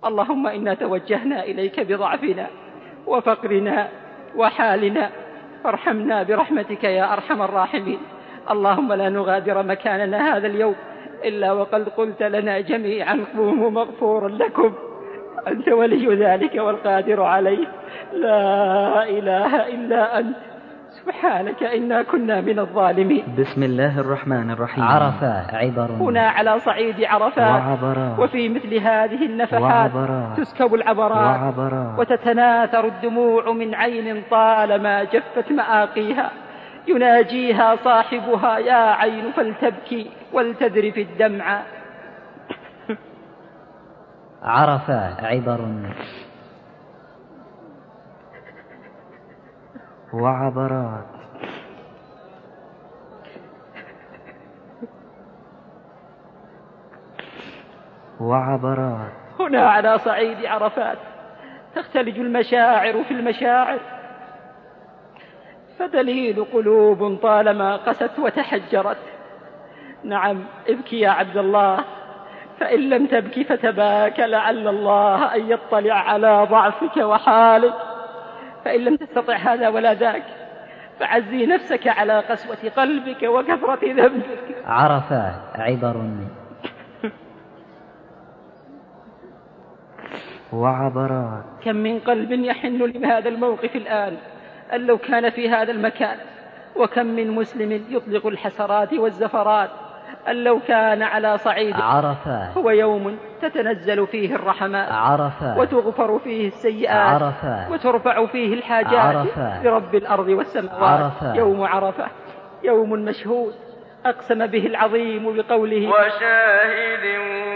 اللهم إنا توجهنا إليك بضعفنا وفقرنا وحالنا، فارحمنا برحمتك يا أرحم الراحمين. اللهم لا نغادر مكاننا هذا اليوم إلا وقد قلت لنا جميعا قوموا مغفورا لكم، أنت ولي ذلك والقادر عليه، لا إله إلا أنت، سبحانك إنا كنا من الظالمين. بسم الله الرحمن الرحيم. عرفات عبر هنا على صعيد عرفات وعبرات، وفي مثل هذه النفحات وعبرات تسكب العبرات وعبرات وتتناثر الدموع من عين طالما جفت مآقيها، يناجيها صاحبها يا عين فلتبكي ولتذرف الدمع. عرفات عبر وعبرات وعبرات. هنا على صعيد عرفات تختلج المشاعر في المشاعر، فدليل قلوب طالما قست وتحجرت. نعم ابكي يا عبد الله، فإن لم تبكي فتباك لعل الله أن يطلع على ضعفك وحالك، فإن لم تستطع هذا ولا ذاك فعزي نفسك على قسوة قلبك وكثرة ذنبك. عرفات عبر وعبرات. كم من قلب يحن لهذا الموقف الآن أن لو كان في هذا المكان، وكم من مسلم يطلق الحسرات والزفرات أن لو كان على صعيد عرفات. هو يوم تتنزل فيه الرحمات، عرفات، وتغفر فيه السيئات، عرفات، وترفع فيه الحاجات، عرفات، لرب الأرض والسماوات. عرفات. يوم عرفة يوم مشهود أقسم به العظيم بقوله وشاهد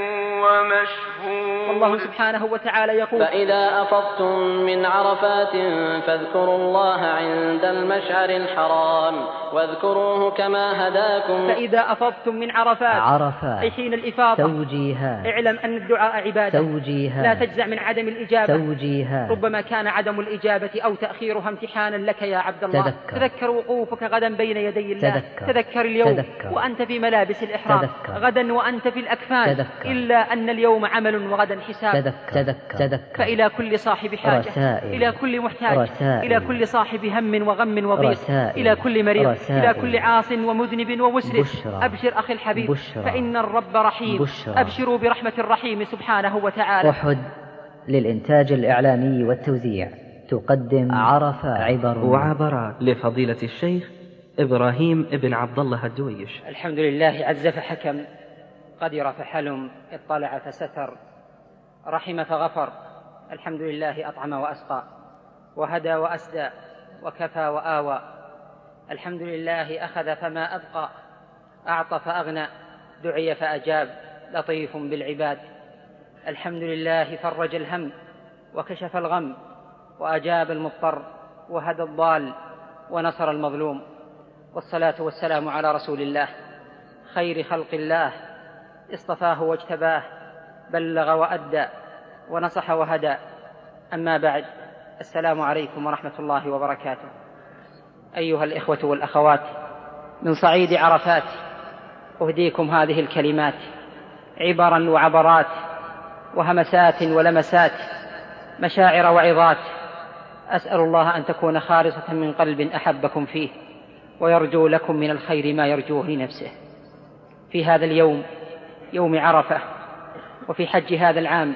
ومشهود. والله سبحانه وتعالى يقول فإذا أفضتم من عرفات فاذكروا الله عند المشعر الحرام واذكروه كما هداكم. فإذا أفضتم من عرفات أي حين الإفاضة توجيهات. اعلم أن الدعاء عبادة توجيهات. لا تجزع من عدم الإجابة. توجيهات. ربما كان عدم الإجابة أو تأخيرها امتحانا لك يا عبد الله. تذكر وقوفك غدا بين يدي الله. تذكر اليوم وأنت في ملابس الإحرام. غدا وأنت في الأكفان. إلا أن اليوم عمل وغدا حساب. تذكر. فإلى كل صاحب حاجة رسائل. إلى كل محتاج رسائل. إلى كل صاحب هم وغم وضيق رسائل. إلى كل مريض. رسائل. إلى كل عاص ومذنب ومسرف. أبشر أخي الحبيب. بشرى. فإن الرب رحيم. بشرى. أبشروا برحمة الرحيم سبحانه وتعالى. أحد للإنتاج الإعلامي والتوزيع تقدم عرفات عبر وعبرات لفضيلة الشيخ إبراهيم ابن عبد الله الدويش. الحمد لله عز فحكم، قدر فحلم، اطلع فستر، رحم فغفر. الحمد لله أطعم وأسقى، وهدى وأسدى، وكفى وآوى. الحمد لله أخذ فما أبقى، أعطى فأغنى، دعي فأجاب، لطيف بالعباد. الحمد لله فرج الهم وكشف الغم، وأجاب المضطر، وهدى الضال، ونصر المظلوم. والصلاة والسلام على رسول الله خير خلق الله، اصطفاه واجتباه، بلغ وأدى، ونصح وهدى. أما بعد، السلام عليكم ورحمة الله وبركاته. أيها الإخوة والأخوات، من صعيد عرفات أهديكم هذه الكلمات عبرا وعبرات وهمسات ولمسات، مشاعر وعظات. أسأل الله أن تكون خالصة من قلب أحبكم فيه، ويرجو لكم من الخير ما يرجوه لنفسه. في هذا اليوم، يوم عرفة، وفي حج هذا العام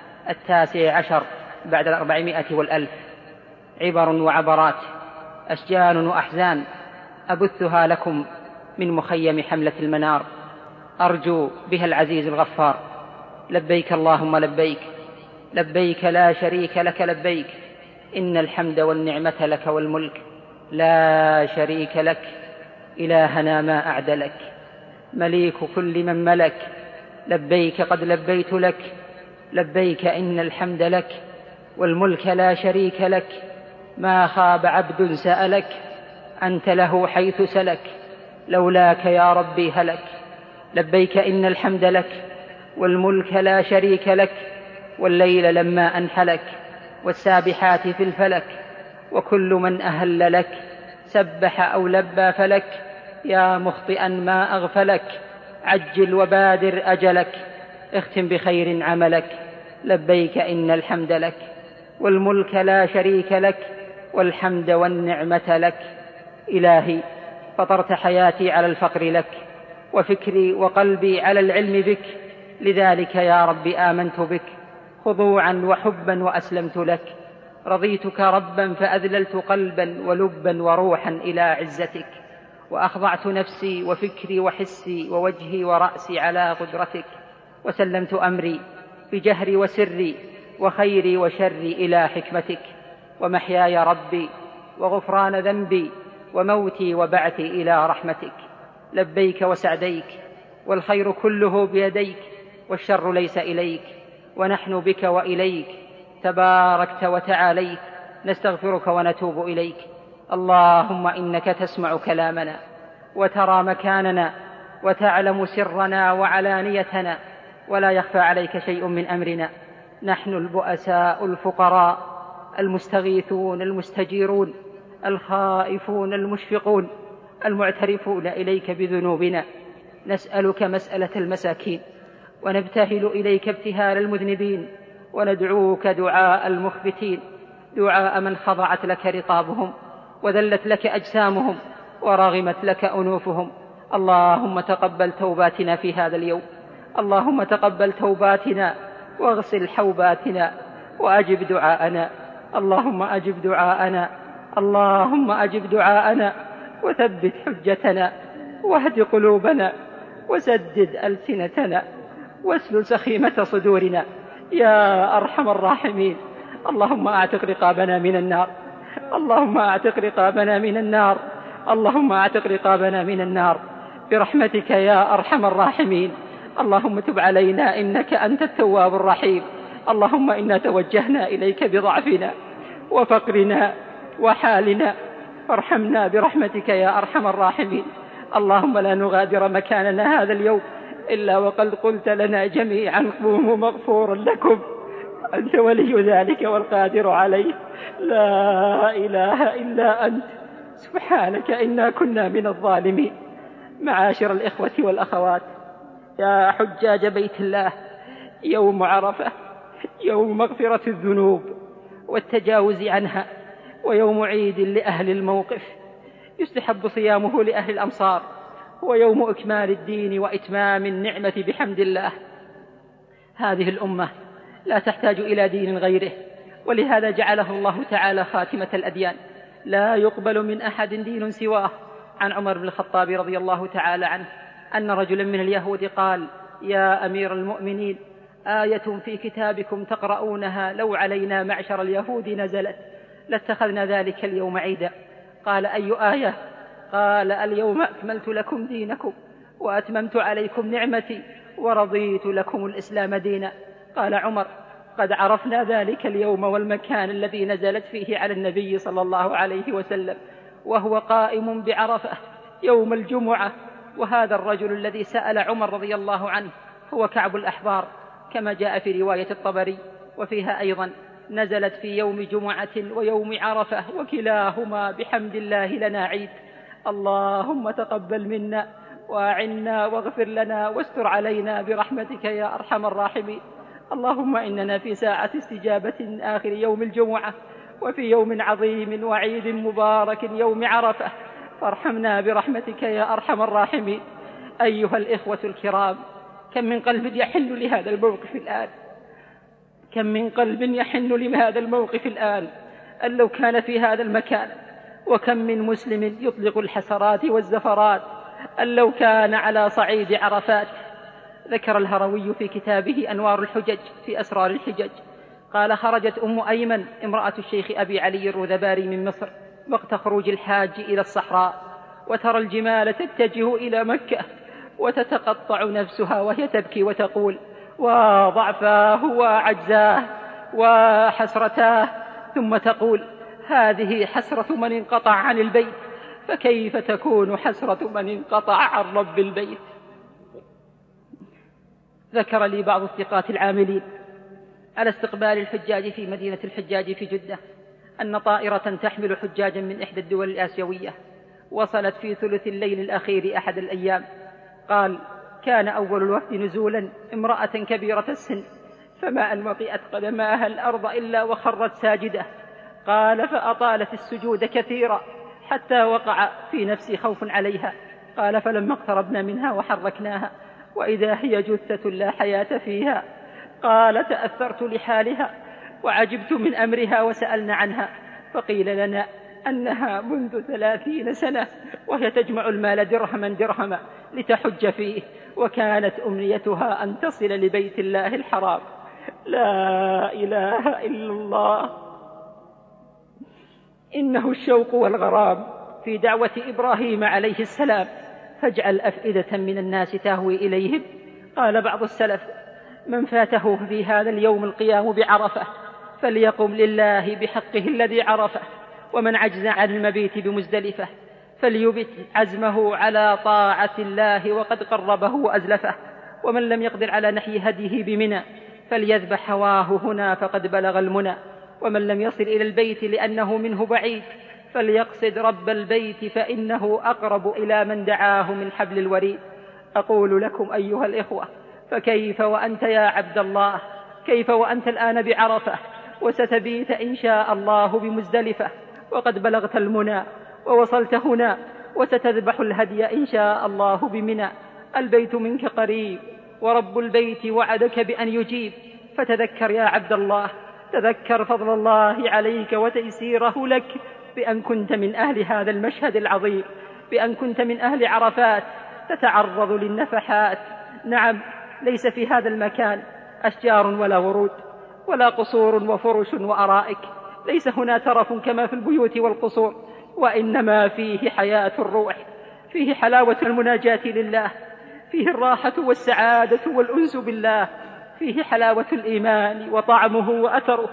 19 بعد 400 عبر وعبرات، أشجان وأحزان أبثها لكم من مخيم حملة المنار، أرجو بها العزيز الغفار. لبيك اللهم لبيك، لبيك لا شريك لك لبيك، إن الحمد والنعمة لك والملك لا شريك لك. إلهنا ما أعدلك، مليك كل من ملك. لبيك قد لبيت لك، لبيك إن الحمد لك والملك لا شريك لك. ما خاب عبد سألك، أنت له حيث سلك، لولاك يا ربي هلك. لبيك إن الحمد لك والملك لا شريك لك، والليل لما أنحلك، والسابحات في الفلك. وكل من أهل لك سبح أو لبى فلك، يا مخطئا ما أغفلك، عجل وبادر أجلك. اختم بخير عملك، لبيك إن الحمد لك والملك لا شريك لك والحمد والنعمة لك. إلهي فطرت حياتي على الفقر لك وفكري وقلبي على العلم بك، لذلك يا رب آمنت بك خضوعا وحبا وأسلمت لك. رضيتك ربا فأذللت قلبا ولبا وروحا إلى عزتك، وأخضعت نفسي وفكري وحسي ووجهي ورأسي على قدرتك، وسلمت أمري بجهري وسري وخيري وشري إلى حكمتك. ومحياي ربي وغفران ذنبي وموتي وبعثي إلى رحمتك. لبيك وسعديك والخير كله بيديك والشر ليس إليك، ونحن بك وإليك تباركت وتعاليت، نستغفرك ونتوب إليك. اللهم إنك تسمع كلامنا وترى مكاننا وتعلم سرنا وعلانيتنا، ولا يخفى عليك شيء من أمرنا. نحن البؤساء الفقراء المستغيثون المستجيرون الخائفون المشفقون المعترفون إليك بذنوبنا، نسألك مسألة المساكين ونبتهل إليك ابتهال المذنبين، وندعوك دعاء المخبتين، دعاء من خضعت لك رقابهم وذلت لك أجسامهم ورغمت لك أنوفهم. اللهم تقبل توباتنا في هذا اليوم، اللهم تقبل توباتنا واغسل حوباتنا وأجب دعاءنا. اللهم أجب دعاءنا، اللهم أجب دعاءنا وثبت حجتنا واهد قلوبنا وسدد ألسنتنا واسلل سخيمة صدورنا يا أرحم الراحمين. اللهم أعتق رقابنا من النار، اللهم أعتق رقابنا من النار، اللهم أعتق رقابنا من النار برحمتك يا أرحم الراحمين. اللهم تب علينا إنك أنت التواب الرحيم. اللهم إنا توجهنا إليك بضعفنا وفقرنا وحالنا، فارحمنا برحمتك يا أرحم الراحمين. اللهم لا نغادر مكاننا هذا اليوم إلا وقد قلت لنا جميعا قوموا مغفورا لكم، أنت ولي ذلك والقادر عليه، لا إله إلا أنت، سبحانك إنا كنا من الظالمين. معاشر الإخوة والأخوات، يا حجاج بيت الله، يوم عرفة يوم مغفرة الذنوب والتجاوز عنها، ويوم عيد لأهل الموقف يستحب صيامه لأهل الأمصار، ويوم إكمال الدين وإتمام النعمة بحمد الله. هذه الأمة لا تحتاج إلى دين غيره، ولهذا جعله الله تعالى خاتمة الأديان، لا يقبل من أحد دين سواه. عن عمر بن الخطاب رضي الله تعالى عنه أن رجلا من اليهود قال: يا أمير المؤمنين، آية في كتابكم تقرؤونها لو علينا معشر اليهود نزلت لاتخذنا ذلك اليوم عيدا. قال: أي آية؟ قال: اليوم أكملت لكم دينكم وأتممت عليكم نعمتي ورضيت لكم الإسلام دينا. قال عمر: قد عرفنا ذلك اليوم والمكان الذي نزلت فيه على النبي صلى الله عليه وسلم، وهو قائم بعرفة يوم الجمعة. وهذا الرجل الذي سأل عمر رضي الله عنه هو كعب الأحبار، كما جاء في رواية الطبري، وفيها أيضا: نزلت في يوم جمعة ويوم عرفة وكلاهما بحمد الله لنا عيد. اللهم تقبل منا وأعنا واغفر لنا واستر علينا برحمتك يا أرحم الراحمين. اللهم إننا في ساعة استجابة آخر يوم الجمعة، وفي يوم عظيم وعيد مبارك يوم عرفة، فارحمنا برحمتك يا أرحم الراحمين. أيها الإخوة الكرام، كم من قلب يحن لهذا الموقف الآن، كم من قلب يحن لهذا الموقف الآن أن لو كان في هذا المكان، وكم من مسلم يطلق الحسرات والزفرات أن لو كان على صعيد عرفات. ذكر الهروي في كتابه أنوار الحجج في أسرار الحجج قال: خرجت أم أيمن امرأة الشيخ أبي علي الرذباري من مصر وقت خروج الحاج إلى الصحراء، وترى الجمال تتجه إلى مكة وتتقطع نفسها وهي تبكي وتقول: وضعفاه وعجزاه وحسرتاه، ثم تقول: هذه حسرة من انقطع عن البيت، فكيف تكون حسرة من انقطع عن رب البيت. ذكر لي بعض الثقات العاملين على استقبال الحجاج في مدينة الحجاج في جدة أن طائرة تحمل حجاجا من إحدى الدول الآسيوية وصلت في ثلث الليل الأخير أحد الأيام. قال: كان أول الوفد نزولا امرأة كبيرة السن فما أن وطئت قدماها الأرض إلا وخرت ساجدة. قال فأطالت السجود كثيرا حتى وقع في نفسي خوف عليها. قال فلما اقتربنا منها وحركناها وإذا هي جثة لا حياة فيها. قال تأثرت لحالها وعجبت من أمرها وسألنا عنها فقيل لنا أنها منذ 30 سنة وهي تجمع المال درهما درهما لتحج فيه، وكانت أمنيتها أن تصل لبيت الله الحرام. لا إله إلا الله. إنه الشوق والغرام في دعوة إبراهيم عليه السلام، فاجعل أفئدة من الناس تهوي إليهم. قال بعض السلف من فاته في هذا اليوم القيام بعرفة فليقم لله بحقه الذي عرفه، ومن عجز عن المبيت بمزدلفة فليبت عزمه على طاعة الله وقد قربه وأزلفه، ومن لم يقدر على نحي هديه بمنى فليذبح هواه هنا فقد بلغ المنى، ومن لم يصل إلى البيت لأنه منه بعيد فليقصد رب البيت فإنه أقرب إلى من دعاه من حبل الوريد. أقول لكم أيها الإخوة، فكيف وأنت يا عبد الله، كيف وأنت الآن بعرفة وستبيت إن شاء الله بمزدلفة وقد بلغت المنى ووصلت هنا وستذبح الهدي إن شاء الله بمنى. البيت منك قريب ورب البيت وعدك بأن يجيب. فتذكر يا عبد الله، تذكر فضل الله عليك وتيسيره لك بأن كنت من أهل هذا المشهد العظيم، بأن كنت من أهل عرفات تتعرض للنفحات. نعم، ليس في هذا المكان أشجار ولا ورود ولا قصور وفرش وأرائك، ليس هنا ترف كما في البيوت والقصور، وإنما فيه حياة الروح، فيه حلاوة المناجاة لله، فيه الراحة والسعادة والأنس بالله، فيه حلاوة الإيمان وطعمه وأثره،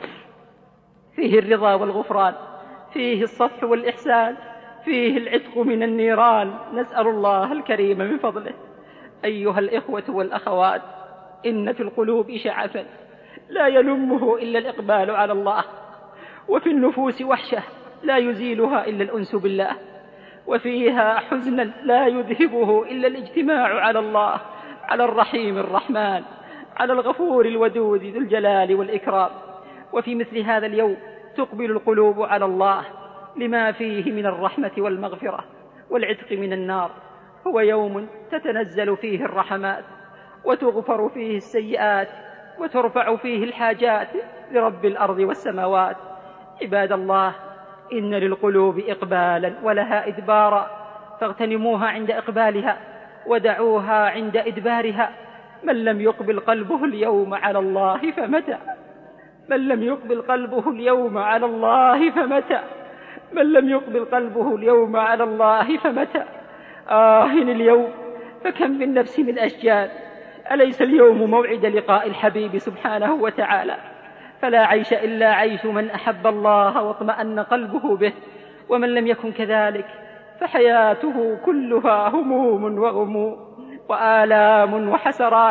فيه الرضا والغفران، فيه الصفح والإحسان، فيه العتق من النيران. نسأل الله الكريم من فضله. أيها الإخوة والأخوات، إن في القلوب شعفا لا يلمه إلا الإقبال على الله، وفي النفوس وحشة لا يزيلها إلا الأنس بالله، وفيها حزنا لا يذهبه إلا الاجتماع على الله، على الرحيم الرحمن، على الغفور الودود ذو الجلال والإكرام. وفي مثل هذا اليوم تقبل القلوب على الله لما فيه من الرحمة والمغفرة والعتق من النار. هو يوم تتنزل فيه الرحمات وتغفر فيه السيئات وترفع فيه الحاجات لرب الأرض والسماوات. عباد الله، إن للقلوب إقبالا ولها إدبارا، فاغتنموها عند إقبالها ودعوها عند إدبارها. من لم يقبل قلبه اليوم على الله فمتى؟ من لم يقبل قلبه اليوم على الله فمتى؟ من لم يقبل قلبه اليوم على الله فمتى؟ اليوم فكم من نفس من أشجان. أليس اليوم موعد لقاء الحبيب سبحانه وتعالى؟ فلا عيش إلا عيش من أحب الله واطمأن قلبه به، ومن لم يكن كذلك فحياته كلها هموم وغموم وآلام وحسرات.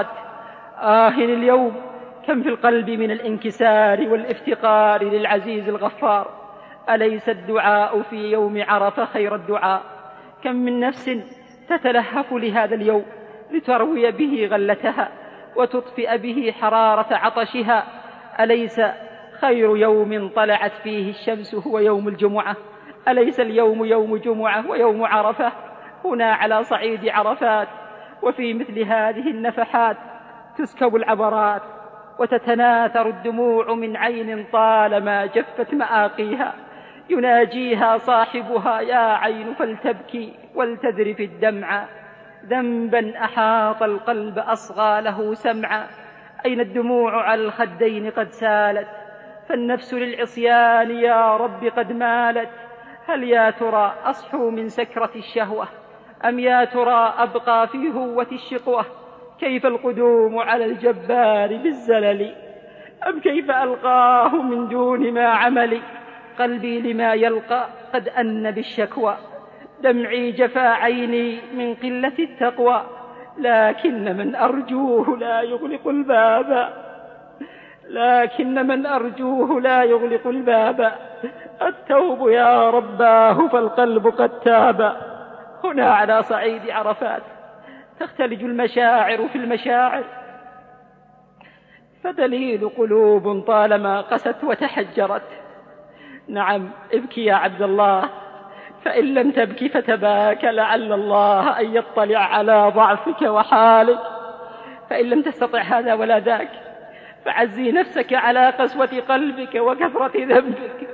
اليوم كم في القلب من الانكسار والافتقار للعزيز الغفار. أليس الدعاء في يوم عرفة خير الدعاء؟ كم من نفس تتلهف لهذا اليوم لتروي به غلتها وتطفئ به حرارة عطشها. أليس خير يوم طلعت فيه الشمس هو يوم الجمعة؟ أليس اليوم يوم جمعة ويوم عرفة هنا على صعيد عرفات؟ وفي مثل هذه النفحات تسكب العبرات وتتناثر الدموع من عين طالما جفت مآقيها، يناجيها صاحبها يا عين فلتبكي ولتذرف الدمع، ذنبا أحاط القلب أصغى له سمعا. أين الدموع على الخدين قد سالت، فالنفس للعصيان يا رب قد مالت. هل يا ترى أصحو من سكرة الشهوة، أم يا ترى أبقى في هوة الشقوة؟ كيف القدوم على الجبار بالزلل، أم كيف ألقاه من دون ما عملي؟ قلبي لما يلقى قد أن بالشكوى، دمعي جفا عيني من قلة التقوى، لكن من أرجوه لا يغلق الباب، لكن من أرجوه لا يغلق الباب. التوب يا رباه فالقلب قد تاب. هنا على صعيد عرفات تختلج المشاعر في المشاعر، فدليل قلوب طالما قست وتحجرت. نعم ابكي يا عبد الله، فإن لم تبكي فتباك لعل الله أن يطلع على ضعفك وحالك. فإن لم تستطع هذا ولا ذاك فعزي نفسك على قسوة قلبك وكثرة ذنبك.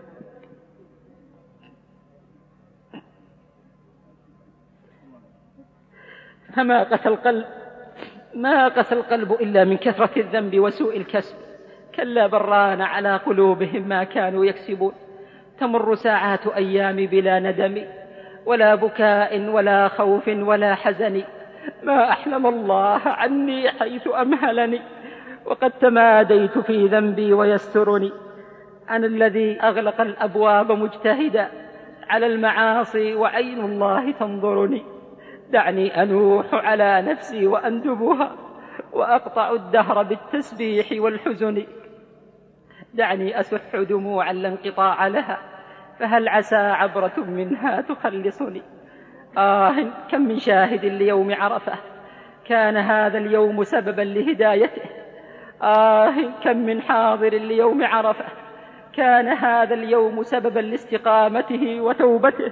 ما قسى القلب إلا من كثرة الذنب وسوء الكسب. كلا بران على قلوبهم ما كانوا يكسبون. تمر ساعات أيام بلا ندم ولا بكاء ولا خوف ولا حزن. ما أحلم الله عني حيث أمهلني، وقد تماديت في ذنبي ويسترني. أنا الذي أغلق الأبواب مجتهدا على المعاصي وعين الله تنظرني. دعني أنوح على نفسي وأندبها وأقطع الدهر بالتسبيح والحزن. دعني أسح دموعا لا انقطاع لها، فهل عسى عبرة منها تخلصني. كم من شاهد ليوم عرفة كان هذا اليوم سببا لهدايته. كم من حاضر ليوم عرفة كان هذا اليوم سببا لاستقامته وتوبته.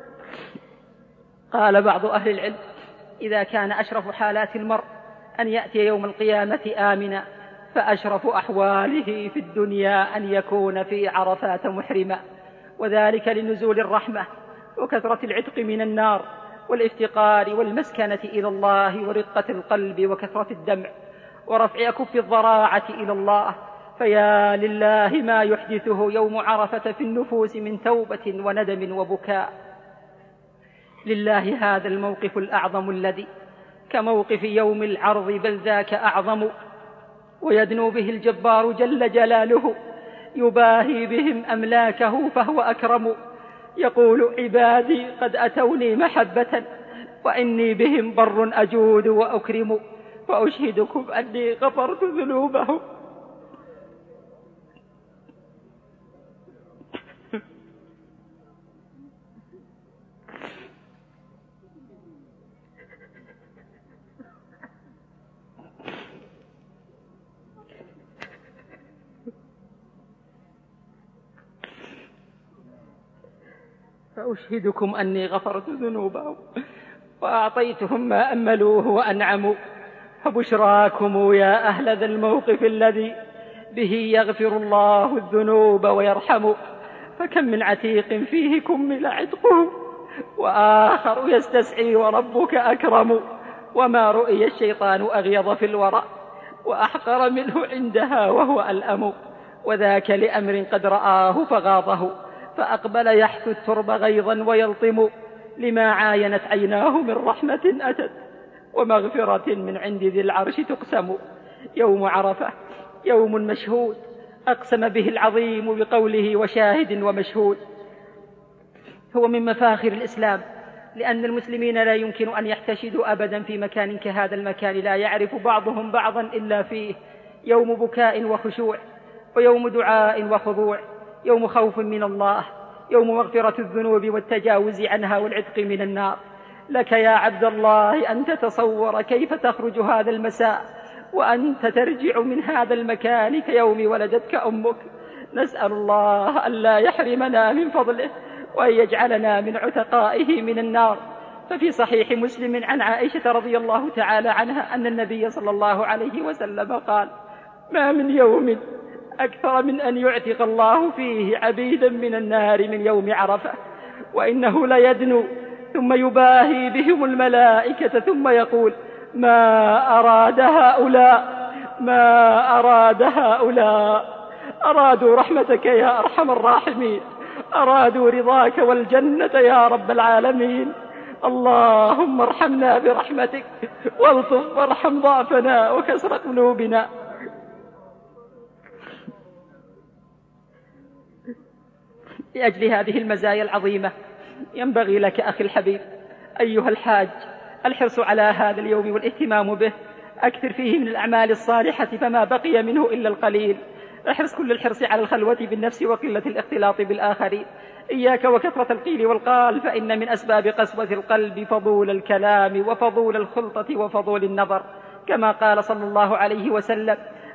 قال بعض أهل العلم: إذا كان أشرف حالات المرء أن يأتي يوم القيامة آمنا، فأشرف أحواله في الدنيا أن يكون في عرفات محرما، وذلك لنزول الرحمة وكثرة العتق من النار والافتقار والمسكنة إلى الله ورقة القلب وكثرة الدمع ورفع أكف الضراعة إلى الله. فيا لله ما يحدثه يوم عرفة في النفوس من توبة وندم وبكاء. لله هذا الموقف الأعظم الذي كموقف يوم العرض، بل ذاك أعظم، ويدنو به الجبار جل جلاله، يباهي بهم أملاكه فهو أكرم. يقول: عبادي قد أتوني محبة وإني بهم بر أجود وأكرم، وأشهدكم أني غفرت ذنوبهم. فأشهدكم أني غفرت ذنوبهم وأعطيتهم ما أملوه وأنعموا. فبشراكم يا أهل ذا الموقف الذي به يغفر الله الذنوب ويرحم. فكم من عتيق فيه كمل عتقه وآخر يستسعي وربك أكرم. وما رؤي الشيطان أغيظ في الورى وأحقر منه عندها وهو ألأم. وذاك لأمر قد رآه فغاضه، فأقبل يحث الترب غيظا ويلطم. لما عاينت عيناه من رحمة أتت ومغفرة من عند ذي العرش تقسم. يوم عرفة يوم مشهود أقسم به العظيم بقوله: وشاهد ومشهود. هو من مفاخر الإسلام، لأن المسلمين لا يمكن أن يحتشدوا أبدا في مكان كهذا المكان لا يعرف بعضهم بعضا إلا فيه. يوم بكاء وخشوع، ويوم دعاء وخضوع، يوم خوف من الله، يوم مغفرة الذنوب والتجاوز عنها والعتق من النار. لك يا عبد الله أن تتصور كيف تخرج هذا المساء وأنت ترجع من هذا المكان كيوم ولدتك أمك. نسأل الله أن لا يحرمنا من فضله وأن يجعلنا من عتقائه من النار. ففي صحيح مسلم عن عائشة رضي الله تعالى عنها أن النبي صلى الله عليه وسلم قال: ما من يوم أكثر من أن يعتق الله فيه عبيدا من النار من يوم عرفة، وإنه ليدنو ثم يباهي بهم الملائكة ثم يقول: ما أراد هؤلاء أرادوا رحمتك يا أرحم الراحمين، أرادوا رضاك والجنة يا رب العالمين. اللهم ارحمنا برحمتك والطف وارحم ضعفنا وكسر قلوبنا. لأجل هذه المزايا العظيمة ينبغي لك أخي الحبيب أيها الحاج الحرص على هذا اليوم والاهتمام به. أكثر فيه من الأعمال الصالحة فما بقي منه إلا القليل. احرص كل الحرص على الخلوة بالنفس وقلة الاختلاط بالآخرين. إياك وكثرة القيل والقال، فإن من أسباب قسوة القلب فضول الكلام وفضول الخلطة وفضول النظر، كما قال صلى الله عليه وسلم: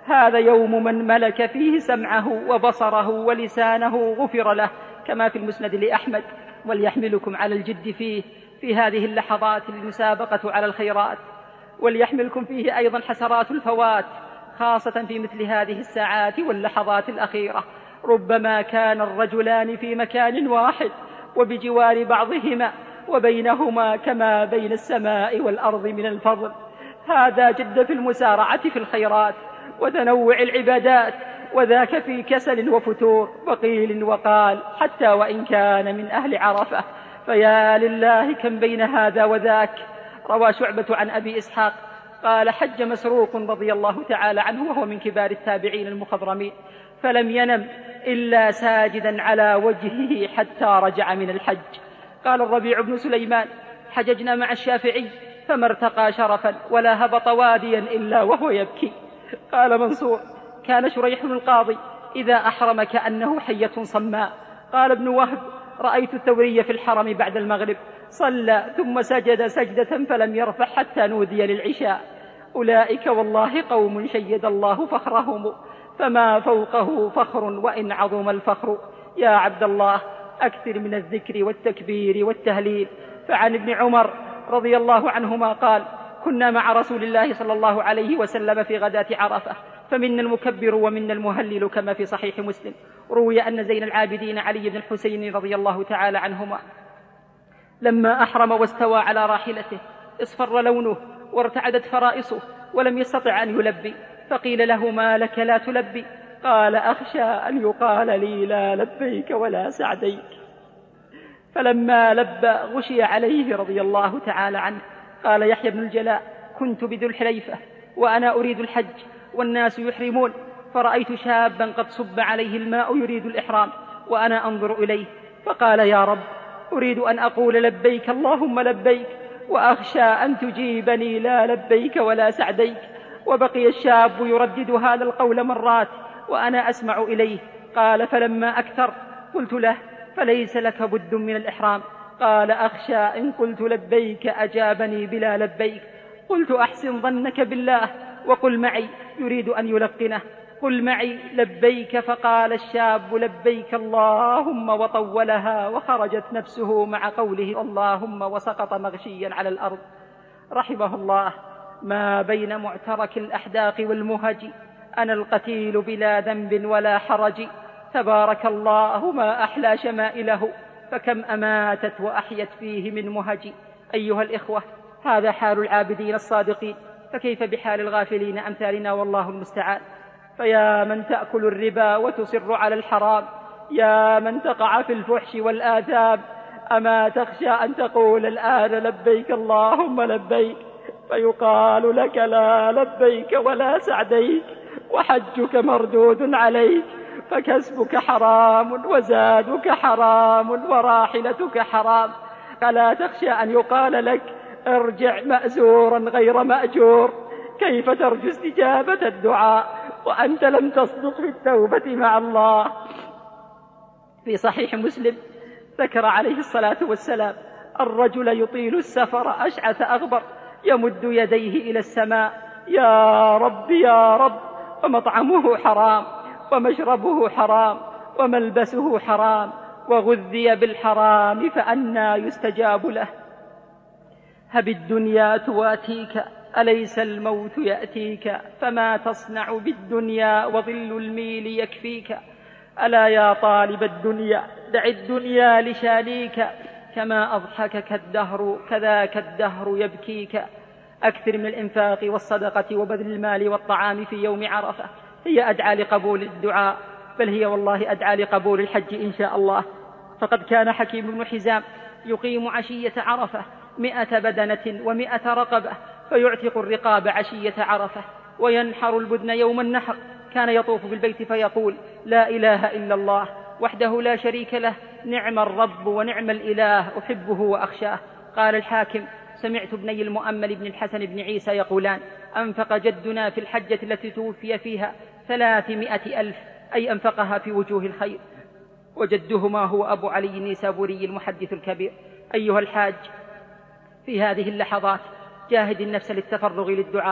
هذا يوم من ملك فيه سمعه وبصره ولسانه غفر له، كما في المسند لأحمد. وليحملكم على الجد فيه في هذه اللحظات المسابقة على الخيرات، وليحملكم فيه أيضا حسرات الفوات، خاصة في مثل هذه الساعات واللحظات الأخيرة. ربما كان الرجلان في مكان واحد وبجوار بعضهما وبينهما كما بين السماء والأرض من الفضل. هذا جد في المسارعة في الخيرات وتنوع العبادات، وذاك في كسل وفتور وقيل وقال، حتى وإن كان من أهل عرفة. فيا لله كم بين هذا وذاك. روى شعبة عن أبي إسحاق قال: حج مسروق رضي الله تعالى عنه وهو من كبار التابعين المخضرمين، فلم ينم إلا ساجدا على وجهه حتى رجع من الحج. قال الربيع بن سليمان: حججنا مع الشافعي فما ارتقى شرفا ولا هبط واديا إلا وهو يبكي. قال منصور: كان شريح القاضي إذا أحرم كأنه حية صماء. قال ابن وهب: رأيت الثوري في الحرم بعد المغرب صلى ثم سجد سجدة فلم يرفع حتى نودي للعشاء. أولئك والله قوم شيد الله فخرهم، فما فوقه فخر وإن عظم الفخر. يا عبد الله أكثر من الذكر والتكبير والتهليل. فعن ابن عمر رضي الله عنهما قال: كنا مع رسول الله صلى الله عليه وسلم في غداة عرفة، فمنا المكبر ومنا المهلل كما في صحيح مسلم. روي أن زين العابدين علي بن الحسين رضي الله تعالى عنهما لما أحرم واستوى على راحلته اصفر لونه وارتعدت فرائصه ولم يستطع أن يلبي، فقيل له: ما لك لا تلبي؟ قال: أخشى أن يقال لي لا لبيك ولا سعديك. فلما لبى غشي عليه رضي الله تعالى عنه. قال يحيى بن الجلاء: كنت بذو الحليفة وأنا أريد الحج والناس يحرمون، فرأيت شابا قد صب عليه الماء يريد الإحرام وأنا أنظر إليه، فقال: يا رب، أريد أن أقول لبيك اللهم لبيك، وأخشى أن تجيبني لا لبيك ولا سعديك. وبقي الشاب يردد هذا القول مرات وأنا أسمع إليه. قال: فلما أكثر قلت له: فليس لك بد من الإحرام. قال: أخشى إن قلت لبيك أجابني بلا لبيك. قلت: أحسن ظنك بالله وقل معي، يريد أن يلقنه. قل معي لبيك. فقال الشاب: لبيك اللهم، وطولها وخرجت نفسه مع قوله اللهم، وسقط مغشيا على الأرض. رحمه الله. ما بين معترك الأحداق والمهج أنا القتيل بلا ذنب ولا حرج. تبارك الله ما أحلى شمائله، فكم أماتت وأحيت فيه من مهج. أيها الإخوة، هذا حال العابدين الصادقين، فكيف بحال الغافلين أمثالنا؟ والله المستعان. فيا من تأكل الربا وتصر على الحرام، يا من تقع في الفحش والآثام، أما تخشى أن تقول الآن لبيك اللهم لبيك، فيقال لك لا لبيك ولا سعديك، وحجك مردود عليك، فكسبك حرام وزادك حرام وراحلتك حرام. فلا تخشى أن يقال لك ارجع مأزورا غير مأجور. كيف ترجو استجابة الدعاء وأنت لم تصدق في التوبة مع الله؟ في صحيح مسلم ذكر عليه الصلاة والسلام الرجل يطيل السفر أشعث أغبر يمد يديه إلى السماء: يا رب يا رب، ومطعمه حرام ومشربه حرام وملبسه حرام وغذي بالحرام، فأنى يستجاب له؟ هب الدنيا تواتيك، أليس الموت يأتيك؟ فما تصنع بالدنيا وظل الميل يكفيك؟ ألا يا طالب الدنيا دع الدنيا لشانيك، كما أضحكك الدهر كذاك الدهر يبكيك. أكثر من الإنفاق والصدقة وبذل المال والطعام في يوم عرفة، هي أدعى لقبول الدعاء، بل هي والله أدعى لقبول الحج إن شاء الله. فقد كان حكيم بن حزام يقيم عشية عرفة 100 بدنة و100 رقبة، فيعتق الرقاب عشية عرفة وينحر البدن يوم النحر. كان يطوف بالبيت فيقول: لا إله إلا الله وحده لا شريك له، نعم الرب ونعم الإله، أحبه وأخشاه. قال الحاكم: سمعت ابني المؤمل بن الحسن بن عيسى يقولان: أنفق جدنا في الحجة التي توفي فيها 300,000، أي أنفقها في وجوه الخير. وجدهما هو أبو علي النيسابوري المحدث الكبير. أيها الحاج، في هذه اللحظات جاهد النفس للتفرغ للدعاء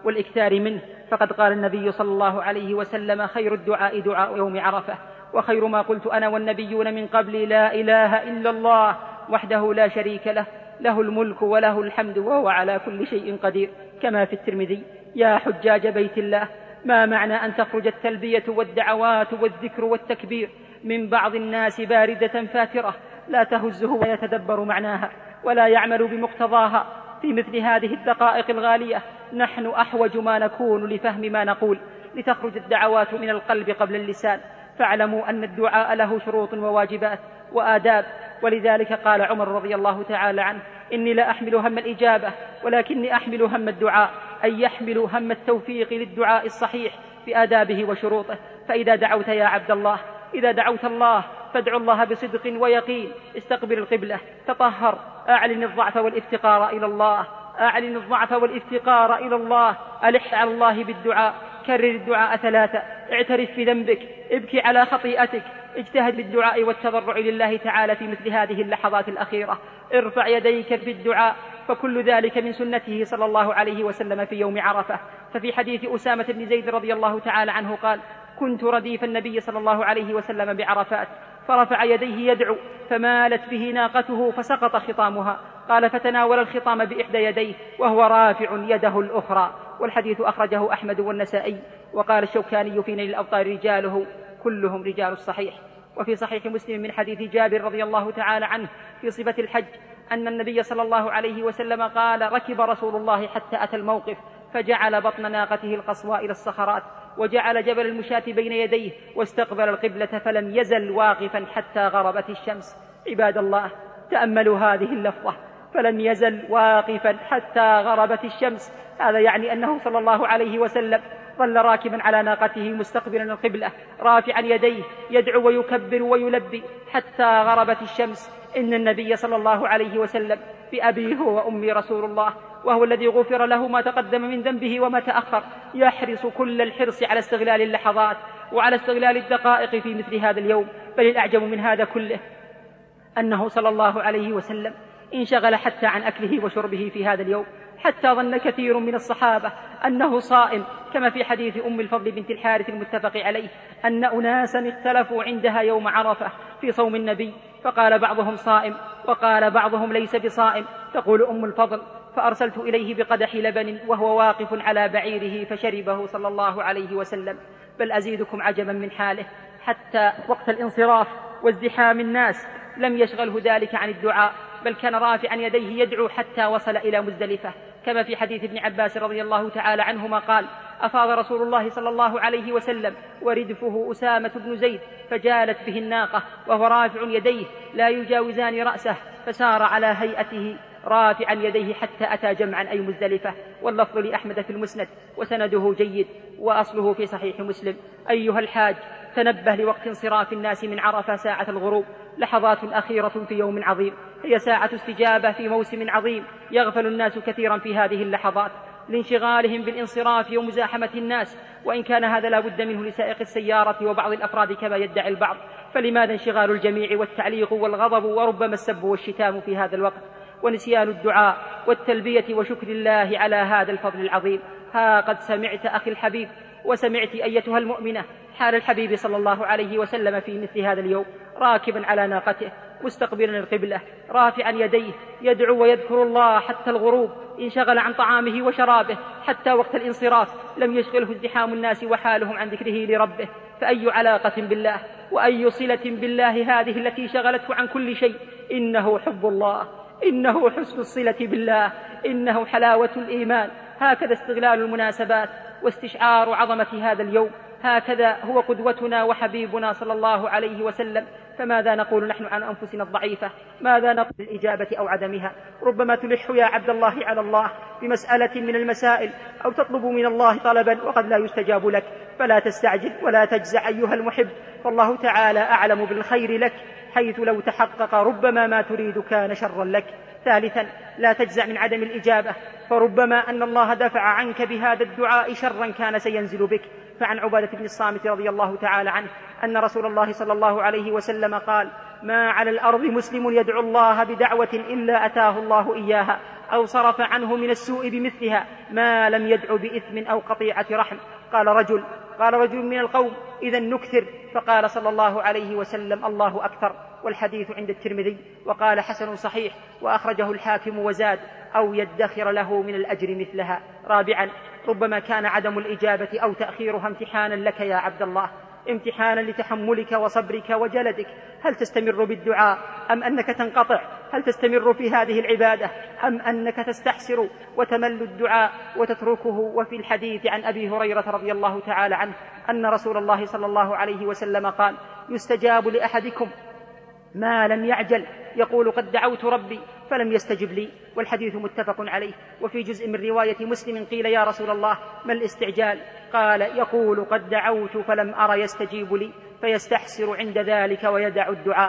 والإكثار منه، فقد قال النبي صلى الله عليه وسلم: خير الدعاء دعاء يوم عرفة، وخير ما قلت أنا والنبيون من قبلي لا إله إلا الله وحده لا شريك له، له الملك وله الحمد وهو على كل شيء قدير، كما في الترمذي: يا حجاج بيت الله، ما معنى أن تخرج التلبية والدعوات والذكر والتكبير من بعض الناس باردة فاترة لا تهزه ويتدبر معناها ولا يعمل بمقتضاها؟ في مثل هذه الدقائق الغالية نحن أحوج ما نكون لفهم ما نقول، لتخرج الدعوات من القلب قبل اللسان. فاعلموا أن الدعاء له شروط وواجبات وآداب، ولذلك قال عمر رضي الله تعالى عنه: إني لا أحمل هم الإجابة ولكني أحمل هم الدعاء، أي يحمل هم التوفيق للدعاء الصحيح بآدابه وشروطه. فإذا دعوت يا عبد الله، إذا دعوت الله فادع الله بصدق ويقين، استقبل القبلة، تطهر، أعلن الضعف والافتقار إلى الله، أعلن الضعف والافتقار إلى الله، ألح على الله بالدعاء، كرر الدعاء 3، اعترف بذنبك، ابكي على خطيئتك، اجتهد بالدعاء والتضرع لله تعالى في مثل هذه اللحظات الأخيرة، ارفع يديك في الدعاء، فكل ذلك من سنته صلى الله عليه وسلم في يوم عرفة. ففي حديث أسامة بن زيد رضي الله تعالى عنه قال: كنت رديف النبي صلى الله عليه وسلم بعرفات، فرفع يديه يدعو فمالت به ناقته فسقط خطامها، قال: فتناول الخطام بإحدى يديه وهو رافع يده الأخرى. والحديث أخرجه أحمد والنسائي. وقال الشوكاني في نيل الأوطار: رجاله كلهم رجال الصحيح. وفي صحيح مسلم من حديث جابر رضي الله تعالى عنه في صفة الحج أن النبي صلى الله عليه وسلم قال: ركب رسول الله حتى أتى الموقف فجعل بطن ناقته القصواء إلى الصخرات، وجعل جبل المشاة بين يديه، واستقبل القبلة فلم يزل واقفا حتى غربت الشمس. عباد الله، تأملوا هذه اللفظة: فلم يزل واقفا حتى غربت الشمس. هذا يعني أنه صلى الله عليه وسلم ظل راكبا على ناقته مستقبلا القبلة رافعا يديه يدعو ويكبر ويلبي حتى غربت الشمس. إن النبي صلى الله عليه وسلم بأبيه وأمي رسول الله، وهو الذي غفر له ما تقدم من ذنبه وما تأخر، يحرص كل الحرص على استغلال اللحظات وعلى استغلال الدقائق في مثل هذا اليوم. بل الأعجب من هذا كله أنه صلى الله عليه وسلم انشغل حتى عن أكله وشربه في هذا اليوم، حتى ظن كثير من الصحابة أنه صائم، كما في حديث أم الفضل بنت الحارث المتفق عليه أن أناسا اختلفوا عندها يوم عرفة في صوم النبي، فقال بعضهم صائم وقال بعضهم ليس بصائم. تقول أم الفضل: فأرسلت إليه بقدح لبن وهو واقف على بعيره فشربه صلى الله عليه وسلم. بل أزيدكم عجبا من حاله، حتى وقت الانصراف وازدحام الناس لم يشغله ذلك عن الدعاء، بل كان رافعا يديه يدعو حتى وصل إلى مزدلفة، كما في حديث ابن عباس رضي الله تعالى عنهما قال: أفاض رسول الله صلى الله عليه وسلم وردفه أسامة بن زيد، فجالت به الناقة وهو رافع يديه لا يجاوزان رأسه، فسار على هيئته رافعا يديه حتى أتى جمعا أي مزدلفة. واللفظ لأحمد في المسند وسنده جيد وأصله في صحيح مسلم. أيها الحاج، تنبه لوقت انصراف الناس من عرفة ساعة الغروب، لحظات أخيرة في يوم عظيم، هي ساعة استجابة في موسم عظيم، يغفل الناس كثيرا في هذه اللحظات لانشغالهم بالانصراف ومزاحمة الناس، وإن كان هذا لا بد منه لسائق السيارة وبعض الأفراد كما يدعي البعض، فلماذا انشغال الجميع والتعليق والغضب وربما السب والشتام في هذا الوقت، ونسيان الدعاء والتلبية وشكر الله على هذا الفضل العظيم؟ ها قد سمعت أخي الحبيب، وسمعت أيتها المؤمنة، حال الحبيب صلى الله عليه وسلم في مثل هذا اليوم، راكبا على ناقته مستقبلا القبلة رافعا يديه يدعو ويذكر الله حتى الغروب، انشغل عن طعامه وشرابه حتى وقت الانصراف لم يشغله ازدحام الناس وحالهم عن ذكره لربه. فأي علاقة بالله وأي صلة بالله هذه التي شغلته عن كل شيء؟ إنه حب الله، إنه حسن الصلة بالله، إنه حلاوة الإيمان. هكذا استغلال المناسبات واستشعار عظمة هذا اليوم، هكذا هو قدوتنا وحبيبنا صلى الله عليه وسلم. فماذا نقول نحن عن أنفسنا الضعيفة؟ ماذا نقول الإجابة أو عدمها؟ ربما تلح يا عبد الله على الله بمسألة من المسائل أو تطلب من الله طلبا وقد لا يستجاب لك، فلا تستعجل ولا تجزع أيها المحب، فالله تعالى أعلم بالخير لك، حيث لو تحقق ربما ما تريد كان شرا لك. ثالثا، لا تجزع من عدم الإجابة، فربما أن الله دفع عنك بهذا الدعاء شرا كان سينزل بك. فعن عبادة بن الصامت رضي الله تعالى عنه أن رسول الله صلى الله عليه وسلم قال: ما على الأرض مسلم يدعو الله بدعوة إلا أتاه الله إياها، أو صرف عنه من السوء بمثلها ما لم يدع بإثم أو قطيعة رحم. قال رجل من القوم: إذا نكثر. فقال صلى الله عليه وسلم: الله أكثر. والحديث عند الترمذي، وقال: حسن صحيح، وأخرجه الحاكم وزاد: أو يدخر له من الأجر مثلها. رابعا: ربما كان عدم الإجابة أو تأخيرها امتحانا لك يا عبد الله، امتحانا لتحملك وصبرك وجلدك. هل تستمر بالدعاء أم أنك تنقطع؟ هل تستمر في هذه العبادة أم أنك تستحسر وتمل الدعاء وتتركه؟ وفي الحديث عن أبي هريرة رضي الله تعالى عنه أن رسول الله صلى الله عليه وسلم قال: يستجاب لأحدكم ما لم يعجل، يقول: قد دعوت ربي فلم يستجب لي. والحديث متفق عليه. وفي جزء من رواية مسلم قيل: يا رسول الله ما الاستعجال؟ قال: يقول: قد دعوت فلم أر يستجيب لي، فيستحسر عند ذلك ويدع الدعاء.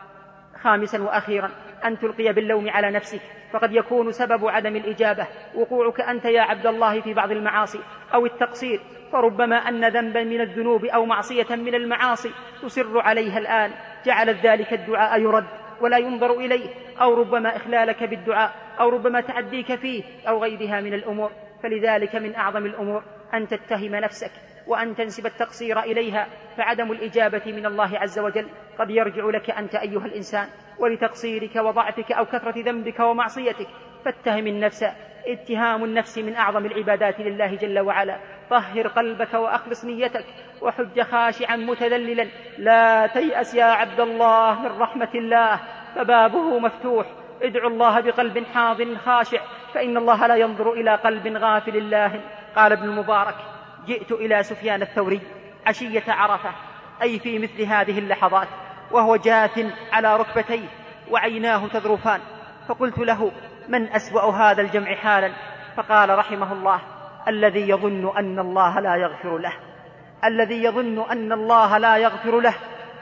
خامسا وأخيرا: أن تلقي باللوم على نفسك، فقد يكون سبب عدم الإجابة وقوعك أنت يا عبد الله في بعض المعاصي أو التقصير، فربما أن ذنبا من الذنوب أو معصية من المعاصي تصر عليها الآن جعلت ذلك الدعاء يرد ولا ينظر إليه، أو ربما إخلالك بالدعاء، أو ربما تعديك فيه، أو غيرها من الأمور. فلذلك من أعظم الأمور أن تتهم نفسك وأن تنسب التقصير إليها، فعدم الإجابة من الله عز وجل قد يرجع لك أنت أيها الإنسان ولتقصيرك وضعفك أو كثرة ذنبك ومعصيتك. فاتهم النفس. اتهام النفس من أعظم العبادات لله جل وعلا. طهر قلبك وأخلص نيتك وحج خاشعا متذللا. لا تيأس يا عبد الله من رحمة الله، فبابه مفتوح. ادعو الله بقلب حاضر خاشع، فإن الله لا ينظر إلى قلب غافل لاهٍ. قال ابن المبارك: جئت إلى سفيان الثوري عشية عرفة، أي في مثل هذه اللحظات، وهو جاث على ركبتيه وعيناه تذرفان، فقلت له: من أسوأ هذا الجمع حالا؟ فقال رحمه الله: الذي يظن أن الله لا يغفر له، الذي يظن أن الله لا يغفر له.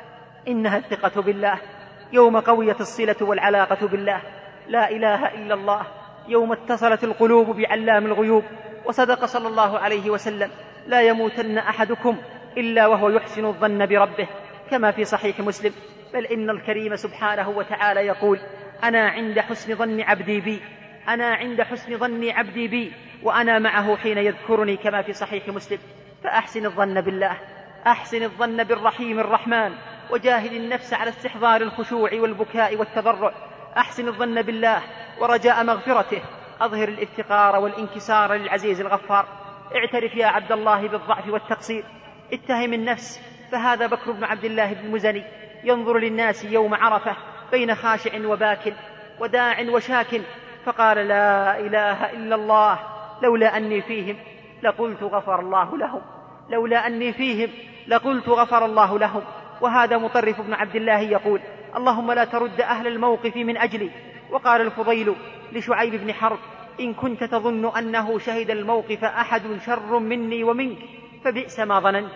إنها الثقة بالله يوم قويت الصلة والعلاقة بالله، لا إله إلا الله يوم اتصلت القلوب بعلام الغيوب. وصدق صلى الله عليه وسلم: لا يموتن أحدكم إلا وهو يحسن الظن بربه، كما في صحيح مسلم. بل إن الكريم سبحانه وتعالى يقول: أنا عند حسن ظن عبدي بي، أنا عند حسن ظن عبدي بي وأنا معه حين يذكرني، كما في صحيح مسلم. فأحسن الظن بالله، أحسن الظن بالرحيم الرحمن، وجاهد النفس على استحضار الخشوع والبكاء والتضرع. أحسن الظن بالله ورجاء مغفرته، أظهر الافتقار والانكسار للعزيز الغفار. اعترف يا عبد الله بالضعف والتقصير، اتهم النفس. فهذا بكر بن عبد الله بن المزني ينظر للناس يوم عرفة بين خاشع وباك وداع وشاك، فقال: لا إله إلا الله، لولا أني فيهم لقلت غفر الله لهم، لولا أني فيهم لقلت غفر الله لهم. وهذا مطرف بن عبد الله يقول: اللهم لا ترد أهل الموقف من أجلي. وقال الفضيل لشعيب بن حرب: إن كنت تظن أنه شهد الموقف أحد شر مني ومنك فبئس ما ظننت.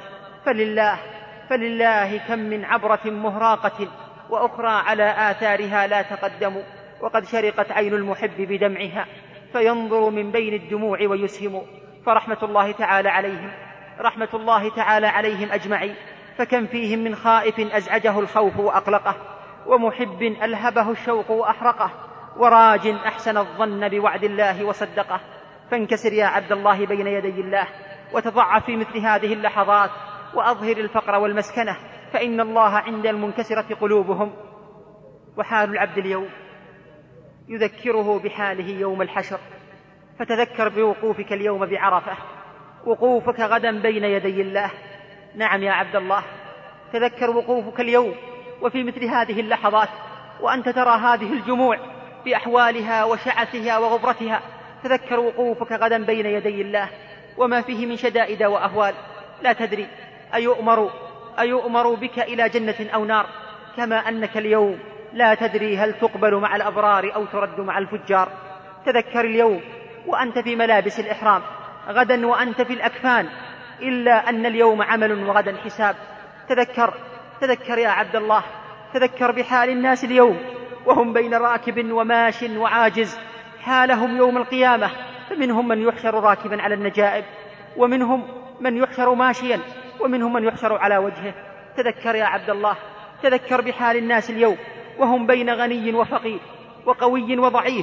فلله كم من عبرة مهراقة وأخرى على آثارها لا تقدم، وقد شرقت عين المحب بدمعها فينظر من بين الدموع ويسهم. فرحمة الله تعالى عليهم، رحمة الله تعالى عليهم أجمعين. فكم فيهم من خائف أزعجه الخوف وأقلقه، ومحب ألهبه الشوق وأحرقه، وراج أحسن الظن بوعد الله وصدقه. فانكسر يا عبد الله بين يدي الله، وتضعف في مثل هذه اللحظات، وأظهر الفقر والمسكنة، فإن الله عند المنكسرة قلوبهم. وحال العبد اليوم يذكره بحاله يوم الحشر. فتذكر بوقوفك اليوم بعرفة، وقوفك غدا بين يدي الله. نعم يا عبد الله، تذكر وقوفك اليوم وفي مثل هذه اللحظات، وأنت ترى هذه الجموع بأحوالها وشعثها وغبرتها. تذكر وقوفك غدا بين يدي الله وما فيه من شدائد وأهوال. لا تدري أيؤمر بك إلى جنة أو نار، كما أنك اليوم لا تدري هل تقبل مع الأبرار أو ترد مع الفجار. تذكر اليوم وأنت في ملابس الإحرام، غدا وأنت في الأكفان، إلا أن اليوم عمل وغدا حساب. تذكر يا عبد الله، تذكر بحال الناس اليوم وهم بين راكب وماش وعاجز، حالهم يوم القيامة. فمنهم من يحشر راكبا على النجائب، ومنهم من يحشر ماشيا، ومنهم من يحشر على وجهه. تذكر يا عبد الله، تذكر بحال الناس اليوم وهم بين غني وفقير وقوي وضعيف،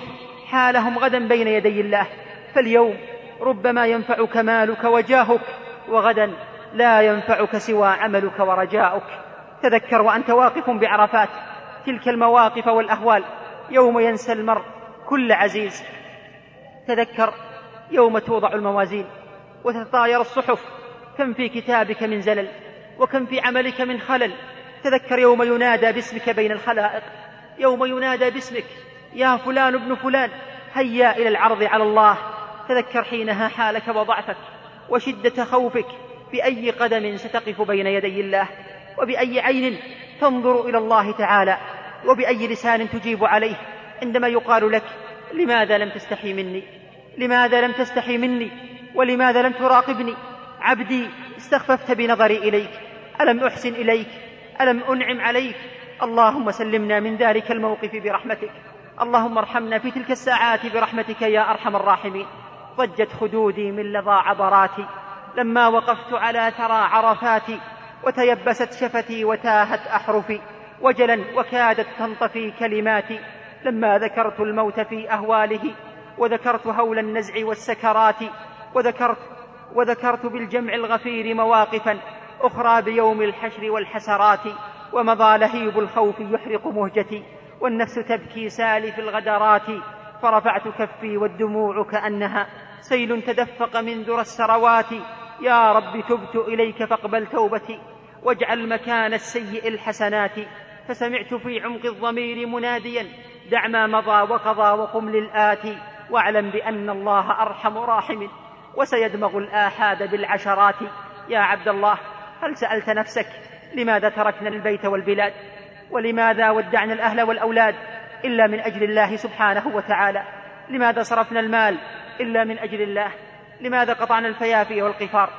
حالهم غدا بين يدي الله. فاليوم ربما ينفعك مالك وجاهك، وغدا لا ينفعك سوى عملك ورجاؤك. تذكر وأنت واقف بعرفات تلك المواقف والأهوال يوم ينسى المرء كل عزيز. تذكر يوم توضع الموازين وتتطاير الصحف، كم في كتابك من زلل وكم في عملك من خلل. تذكر يوم ينادى باسمك بين الخلائق، يوم ينادى باسمك يا فلان ابن فلان هيا إلى العرض على الله. تذكر حينها حالك وضعفك وشدة خوفك، بأي قدم ستقف بين يدي الله، وبأي عين تنظر إلى الله تعالى، وبأي لسان تجيب عليه عندما يقال لك لماذا لم تستحي مني، لماذا لم تستحي مني، ولماذا لم تراقبني؟ عبدي استخففت بنظري إليك، ألم أحسن إليك، ألم أنعم عليك؟ اللهم سلمنا من ذلك الموقف برحمتك، اللهم ارحمنا في تلك الساعات برحمتك يا أرحم الراحمين. ضجت خدودي من لظى عبراتي لما وقفت على ثرى عرفاتي، وتيبست شفتي وتاهت أحرفي، وجلا وكادت تنطفي كلماتي لما ذكرت الموت في أهواله، وذكرت هول النزع والسكرات، وذكرت بالجمع الغفير مواقفا أخرى بيوم الحشر والحسرات. ومضى لهيب الخوف يحرق مهجتي، والنفس تبكي سالف الغدرات. فرفعت كفي والدموع كأنها سيل تدفق من ذرى السروات. يا رب تبت إليك فاقبل توبتي، واجعل مكان السيء الحسنات. فسمعت في عمق الضمير مناديا دع ما مضى وقضى وقم للآتي، واعلم بأن الله أرحم راحم وسيدمغ الآحاد بالعشرات. يا عبد الله، هل سألت نفسك لماذا تركنا البيت والبلاد، ولماذا ودعنا الأهل والأولاد إلا من أجل الله سبحانه وتعالى؟ لماذا صرفنا المال إلا من أجل الله؟ لماذا قطعنا الفيافي والقفار؟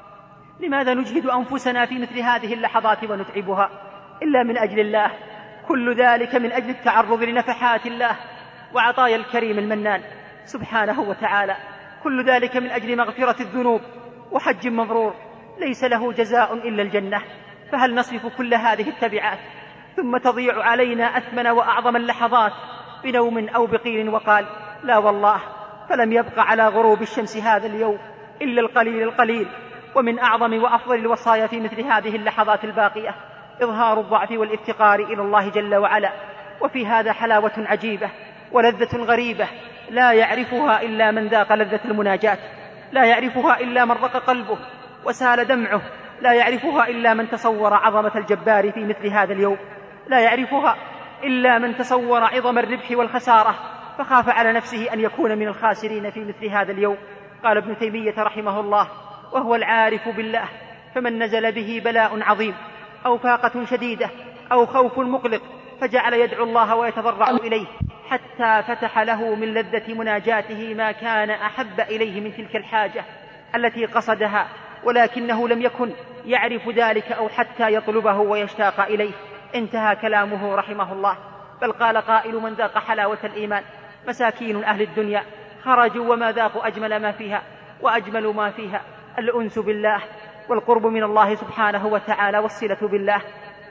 لماذا نجهد أنفسنا في مثل هذه اللحظات ونتعبها إلا من أجل الله؟ كل ذلك من أجل التعرض لنفحات الله وعطايا الكريم المنان سبحانه وتعالى. كل ذلك من أجل مغفرة الذنوب وحج مبرور ليس له جزاء إلا الجنة. فهل نصرف كل هذه التبعات ثم تضيع علينا أثمن وأعظم اللحظات بنوم أو بقيل وقال؟ لا والله، فلم يبق على غروب الشمس هذا اليوم إلا القليل القليل. ومن أعظم وأفضل الوصايا في مثل هذه اللحظات الباقية إظهار الضعف والافتقار إلى الله جل وعلا. وفي هذا حلاوة عجيبة ولذة غريبة لا يعرفها إلا من ذاق لذة المناجاة، لا يعرفها إلا من رق قلبه وسال دمعه، لا يعرفها إلا من تصور عظمة الجبار في مثل هذا اليوم، لا يعرفها إلا من تصور عظم الربح والخسارة فخاف على نفسه أن يكون من الخاسرين في مثل هذا اليوم. قال ابن تيمية رحمه الله وهو العارف بالله: فمن نزل به بلاء عظيم أو فاقة شديدة أو خوف مقلق فجعل يدعو الله ويتضرع إليه حتى فتح له من لذة مناجاته ما كان أحب إليه من تلك الحاجة التي قصدها، ولكنه لم يكن يعرف ذلك أو حتى يطلبه ويشتاق إليه. انتهى كلامه رحمه الله. بل قال قائل من ذاق حلاوة الإيمان: مساكين أهل الدنيا خرجوا وما ذاقوا أجمل ما فيها، وأجمل ما فيها الأنس بالله والقرب من الله سبحانه وتعالى والصلة بالله.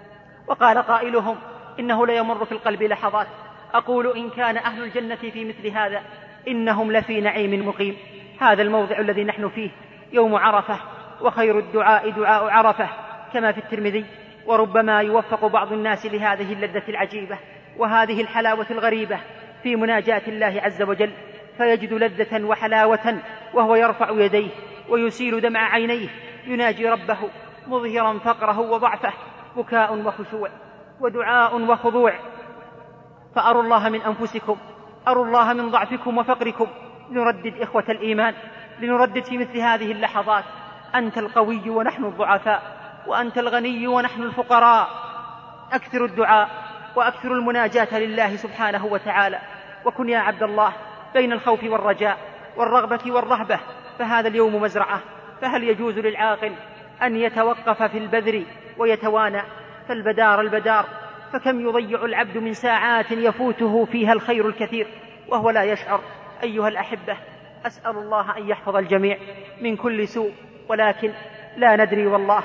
وقال قائلهم: إنه ليمر في القلب لحظات أقول إن كان أهل الجنة في مثل هذا إنهم لفي نعيم مقيم. هذا الموضع الذي نحن فيه يوم عرفة، وخير الدعاء دعاء عرفة كما في الترمذي. وربما يوفق بعض الناس لهذه اللذة العجيبة وهذه الحلاوة الغريبة في مناجاة الله عز وجل، فيجد لذة وحلاوة وهو يرفع يديه ويسيل دمع عينيه يناجي ربه مظهرا فقره وضعفه، بكاء وخشوع ودعاء وخضوع. فأروا الله من أنفسكم، أروا الله من ضعفكم وفقركم، لنردد إخوة الإيمان، لنردد في مثل هذه اللحظات: أنت القوي ونحن الضعفاء، وأنت الغني ونحن الفقراء. أكثر الدعاء وأكثر المناجاة لله سبحانه وتعالى. وكن يا عبد الله بين الخوف والرجاء والرغبة والرهبة، فهذا اليوم مزرعة، فهل يجوز للعاقل أن يتوقف في البذر ويتوانى؟ فالبدار البدار، فكم يضيع العبد من ساعات يفوته فيها الخير الكثير وهو لا يشعر. أيها الأحبة، أسأل الله أن يحفظ الجميع من كل سوء، ولكن لا ندري والله،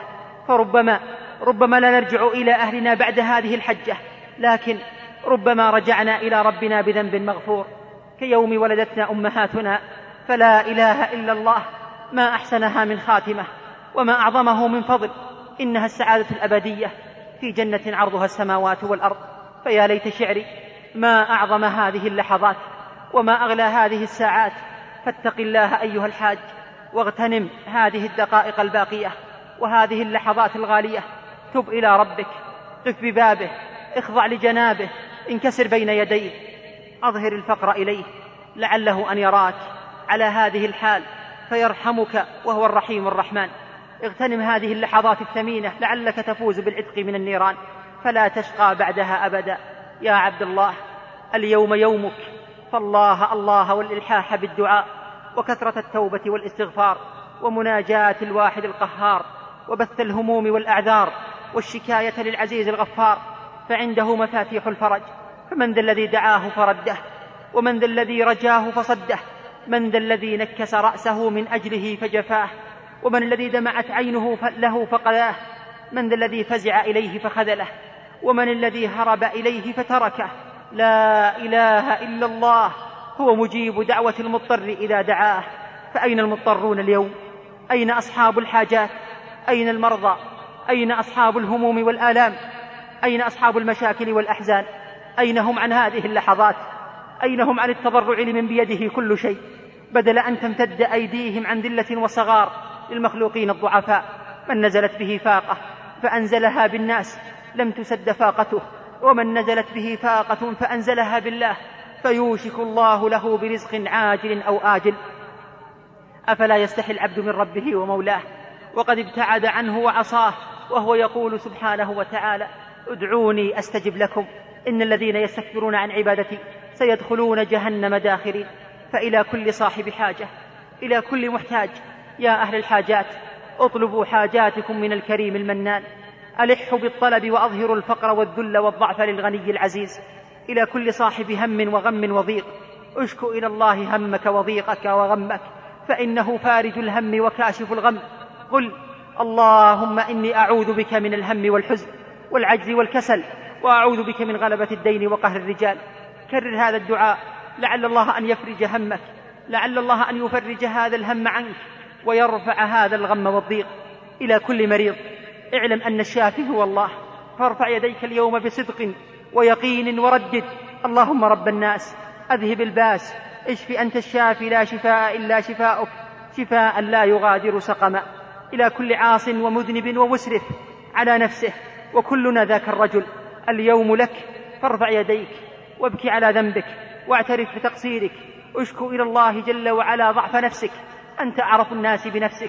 فربما لا نرجع إلى أهلنا بعد هذه الحجة، لكن ربما رجعنا إلى ربنا بذنب مغفور. كيوم ولدتنا أمهاتنا، فلا إله إلا الله، ما أحسنها من خاتمة وما أعظمه من فضل. إنها السعادة الأبدية في جنة عرضها السماوات والأرض. فيا ليت شعري ما أعظم هذه اللحظات وما أغلى هذه الساعات. فاتق الله أيها الحاج واغتنم هذه الدقائق الباقية وهذه اللحظات الغالية. تب إلى ربك، قف ببابه، اخضع لجنابه، انكسر بين يديه، أظهر الفقر إليه لعله أن يراك على هذه الحال فيرحمك وهو الرحيم الرحمن. اغتنم هذه اللحظات الثمينة لعلك تفوز بالعتق من النيران فلا تشقى بعدها أبدا. يا عبد الله، اليوم يومك، فالله الله والإلحاح بالدعاء وكثرة التوبة والاستغفار ومناجاة الواحد القهار وبث الهموم والأعذار والشكاية للعزيز الغفار، فعنده مفاتيح الفرج. فمن ذا الذي دعاه فرده؟ ومن ذا الذي رجاه فصده؟ من ذا الذي نكس رأسه من أجله فجفاه؟ ومن الذي دمعت عينه له فقلاه؟ من ذا الذي فزع إليه فخذله؟ ومن الذي هرب إليه فتركه؟ لا إله إلا الله، هو مجيب دعوة المضطر إذا دعاه. فأين المضطرون اليوم؟ أين أصحاب الحاجات؟ أين المرضى؟ أين أصحاب الهموم والآلام؟ أين أصحاب المشاكل والأحزان؟ أين هم عن هذه اللحظات؟ أين هم عن التضرع لمن بيده كل شيء، بدل أن تمتد أيديهم عن ذلة وصغار للمخلوقين الضعفاء؟ من نزلت به فاقة فأنزلها بالناس لم تسد فاقته، ومن نزلت به فاقة فأنزلها بالله فيوشك الله له برزق عاجل أو آجل. أفلا يستحي العبد من ربه ومولاه وقد ابتعد عنه وعصاه، وهو يقول سبحانه وتعالى: ادعوني أستجب لكم إن الذين يستكبرون عن عبادتي سيدخلون جهنم داخرين. فإلى كل صاحب حاجة، إلى كل محتاج، يا أهل الحاجات، اطلبوا حاجاتكم من الكريم المنان، ألحوا بالطلب وأظهروا الفقر والذل والضعف للغني العزيز. إلى كل صاحب هم وغم وضيق، اشكو إلى الله همك وضيقك وغمك، فإنه فارج الهم وكاشف الغم. قل: اللهم إني أعوذ بك من الهم والحزن والعجز والكسل، وأعوذ بك من غلبة الدين وقهر الرجال. كرر هذا الدعاء لعل الله أن يفرج همك، لعل الله أن يفرج هذا الهم عنك ويرفع هذا الغم والضيق. إلى كل مريض، اعلم أن الشافي هو الله، فارفع يديك اليوم بصدق ويقين وردد: اللهم رب الناس أذهب الباس، اشف أنت الشافي لا شفاء إلا شفاؤك، شفاء لا يغادر سقما. إلى كل عاص ومذنب ومسرف على نفسه، وكلنا ذاك الرجل، اليوم لك، فارفع يديك وابكي على ذنبك واعترف بتقصيرك، اشكو إلى الله جل وعلا ضعف نفسك. أنت أعرف الناس بنفسك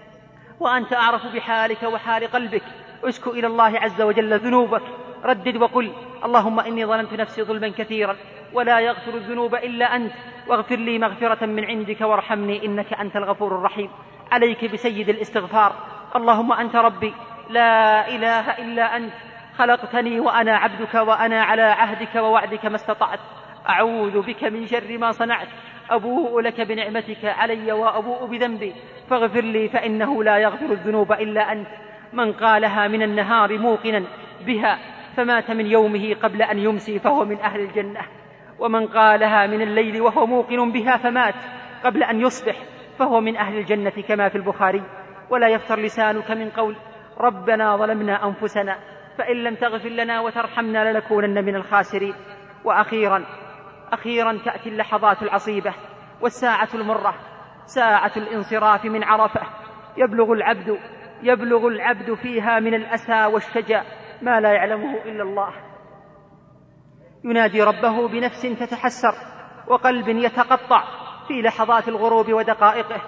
وأنت أعرف بحالك وحال قلبك، اشكو إلى الله عز وجل ذنوبك. ردد وقل: اللهم إني ظلمت نفسي ظلما كثيرا ولا يغفر الذنوب إلا أنت، واغفر لي مغفرة من عندك وارحمني إنك أنت الغفور الرحيم. عليك بسيد الاستغفار: اللهم أنت ربي لا إله إلا أنت، خلقتني وأنا عبدك وأنا على عهدك ووعدك ما استطعت، أعوذ بك من شر ما صنعت، أبوء لك بنعمتك علي وأبوء بذنبي، فاغفر لي فإنه لا يغفر الذنوب إلا أنت. من قالها من النهار موقنا بها فمات من يومه قبل أن يمسي فهو من أهل الجنة، ومن قالها من الليل وهو موقن بها فمات قبل أن يصبح فهو من أهل الجنة كما في البخاري. ولا يفتر لسانك من قول: ربنا ظلمنا أنفسنا فإن لم تغفر لنا وترحمنا لنكونن من الخاسرين. وأخيرا تأتي اللحظات العصيبة والساعة المرة، ساعة الانصراف من عرفة. يبلغ العبد فيها من الأسى والشجا ما لا يعلمه إلا الله. ينادي ربه بنفس تتحسر وقلب يتقطع في لحظات الغروب ودقائقه: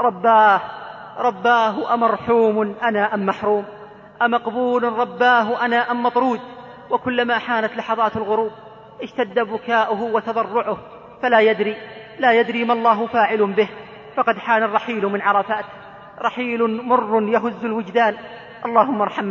رباه أمرحوم أنا أم محروم، أمقبول رباه أنا أم مطرود. وكلما حانت لحظات الغروب اشتد بكاؤه وتضرعه، فلا يدري ما الله فاعل به. فقد حان الرحيل من عرفات، رحيل مر يهز الوجدان. اللهم ارحم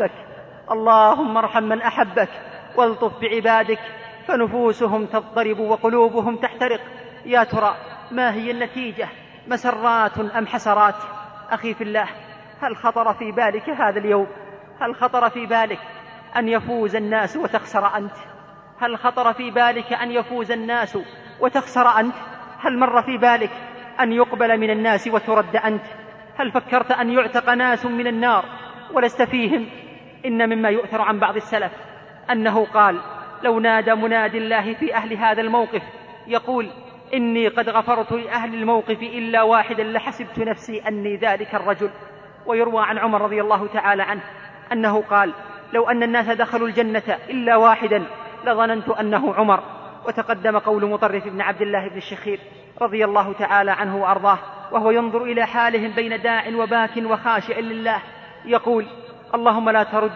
من أحبك والطف بعبادك فنفوسهم تضطرب وقلوبهم تحترق. يا ترى ما هي النتيجة، مسرات أم حسرات؟ أخي في الله، هل خطر في بالك هذا اليوم؟ هل خطر في بالك أن يفوز الناس وتخسر أنت؟ هل خطر في بالك أن يفوز الناس وتخسر أنت؟ هل مر في بالك أن يقبل من الناس وترد أنت؟ هل فكرت أن يعتق ناس من النار ولست فيهم؟ إن مما يؤثر عن بعض السلف أنه قال: لو نادى مناد الله في أهل هذا الموقف يقول: إني قد غفرت لأهل الموقف إلا واحدا لحسبت نفسي أني ذلك الرجل. ويروى عن عمر رضي الله تعالى عنه أنه قال: لو أن الناس دخلوا الجنة إلا واحدا لظننت أنه عمر. وتقدم قول مطرف بن عبد الله بن الشخير رضي الله تعالى عنه وأرضاه وهو ينظر إلى حالهم بين داع وباك وخاشع لله يقول: اللهم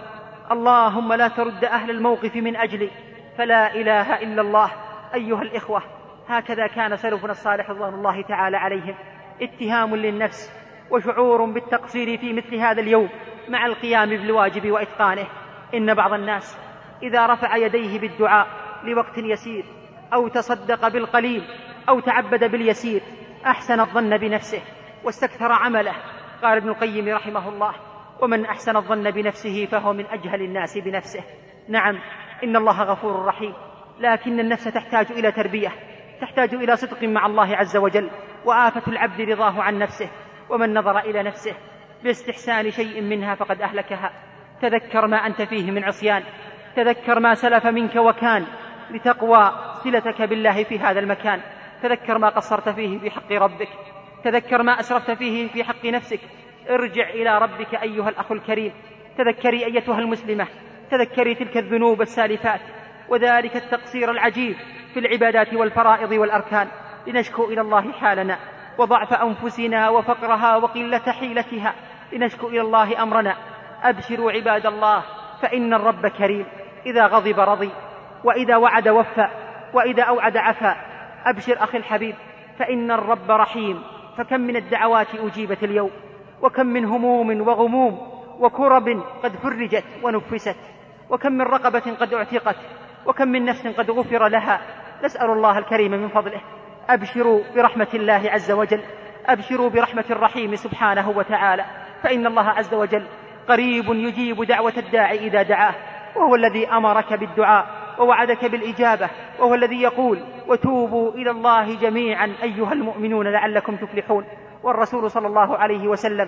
لا ترد أهل الموقف من أجلي، فلا إله إلا الله. أيها الإخوة، هكذا كان سلفنا الصالح رضوان الله تعالى عليهم، اتهام للنفس وشعور بالتقصير في مثل هذا اليوم مع القيام بالواجب وإتقانه. إن بعض الناس إذا رفع يديه بالدعاء لوقت يسير أو تصدق بالقليل أو تعبد باليسير أحسن الظن بنفسه واستكثر عمله. قال ابن القيم رحمه الله: ومن أحسن الظن بنفسه فهو من أجهل الناس بنفسه. نعم، إن الله غفور رحيم، لكن النفس تحتاج إلى تربية، تحتاج إلى صدق مع الله عز وجل، وآفة العبد رضاه عن نفسه. ومن نظر إلى نفسه باستحسان شيء منها فقد أهلكها. تذكر ما أنت فيه من عصيان، تذكر ما سلف منك وكان لتقوى صلتك بالله في هذا المكان. تذكر ما قصرت فيه في حق ربك، تذكر ما أسرفت فيه في حق نفسك. ارجع إلى ربك أيها الأخ الكريم، تذكري أيتها المسلمة، تذكري تلك الذنوب السالفات وذلك التقصير العجيب في العبادات والفرائض والأركان، لنشكو إلى الله حالنا وضعف أنفسنا وفقرها وقلة حيلتها، لنشكو إلى الله أمرنا. أبشروا عباد الله، فإن الرب كريم، إذا غضب رضي، وإذا وعد وفى، وإذا أوعد عفا. أبشر أخي الحبيب، فإن الرب رحيم. فكم من الدعوات أجيبت اليوم، وكم من هموم وغموم وكرب قد فرجت ونفست، وكم من رقبة قد اعتقت، وكم من نفس قد غفر لها. نسأل الله الكريم من فضله. أبشروا برحمة الله عز وجل، أبشروا برحمة الرحيم سبحانه وتعالى، فإن الله عز وجل قريب يجيب دعوة الداعي إذا دعاه، وهو الذي أمرك بالدعاء ووعدك بالإجابة، وهو الذي يقول: وتوبوا إلى الله جميعا أيها المؤمنون لعلكم تفلحون. والرسول صلى الله عليه وسلم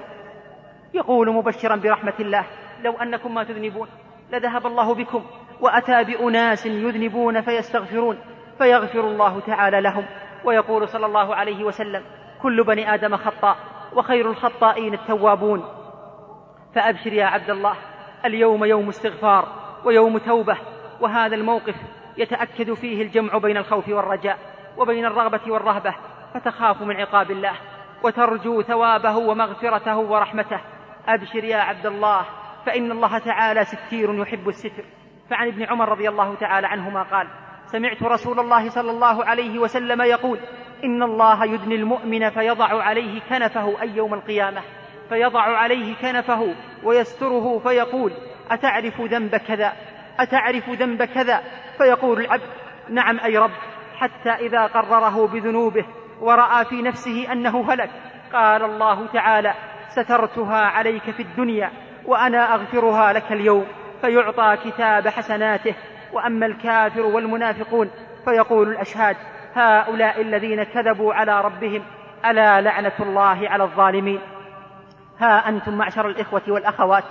يقول مبشرا برحمة الله: لو أنكم ما تذنبون لذهب الله بكم وأتى بأناس يذنبون فيستغفرون فيغفر الله تعالى لهم. ويقول صلى الله عليه وسلم: كل بني آدم خطاء وخير الخطائين التوابون. فأبشر يا عبد الله، اليوم يوم استغفار ويوم توبة، وهذا الموقف يتأكد فيه الجمع بين الخوف والرجاء وبين الرغبة والرهبة، فتخاف من عقاب الله وترجو ثوابه ومغفرته ورحمته. أبشر يا عبد الله، فإن الله تعالى ستير يحب الستر. فعن ابن عمر رضي الله تعالى عنهما قال: سمعت رسول الله صلى الله عليه وسلم يقول: إن الله يدني المؤمن فيضع عليه كنفه أي يوم القيامة، فيضع عليه كنفه ويستره فيقول: أتعرف ذنب كذا؟ أتعرف ذنب كذا؟ فيقول العبد: نعم أي رب. حتى إذا قرره بذنوبه ورأى في نفسه أنه هلك قال الله تعالى: سترتها عليك في الدنيا وأنا أغفرها لك اليوم، فيعطى كتاب حسناته. وأما الكافر والمنافقون فيقول الأشهاد: هؤلاء الذين كذبوا على ربهم، ألا لعنة الله على الظالمين. ها أنتم معشر الإخوة والأخوات،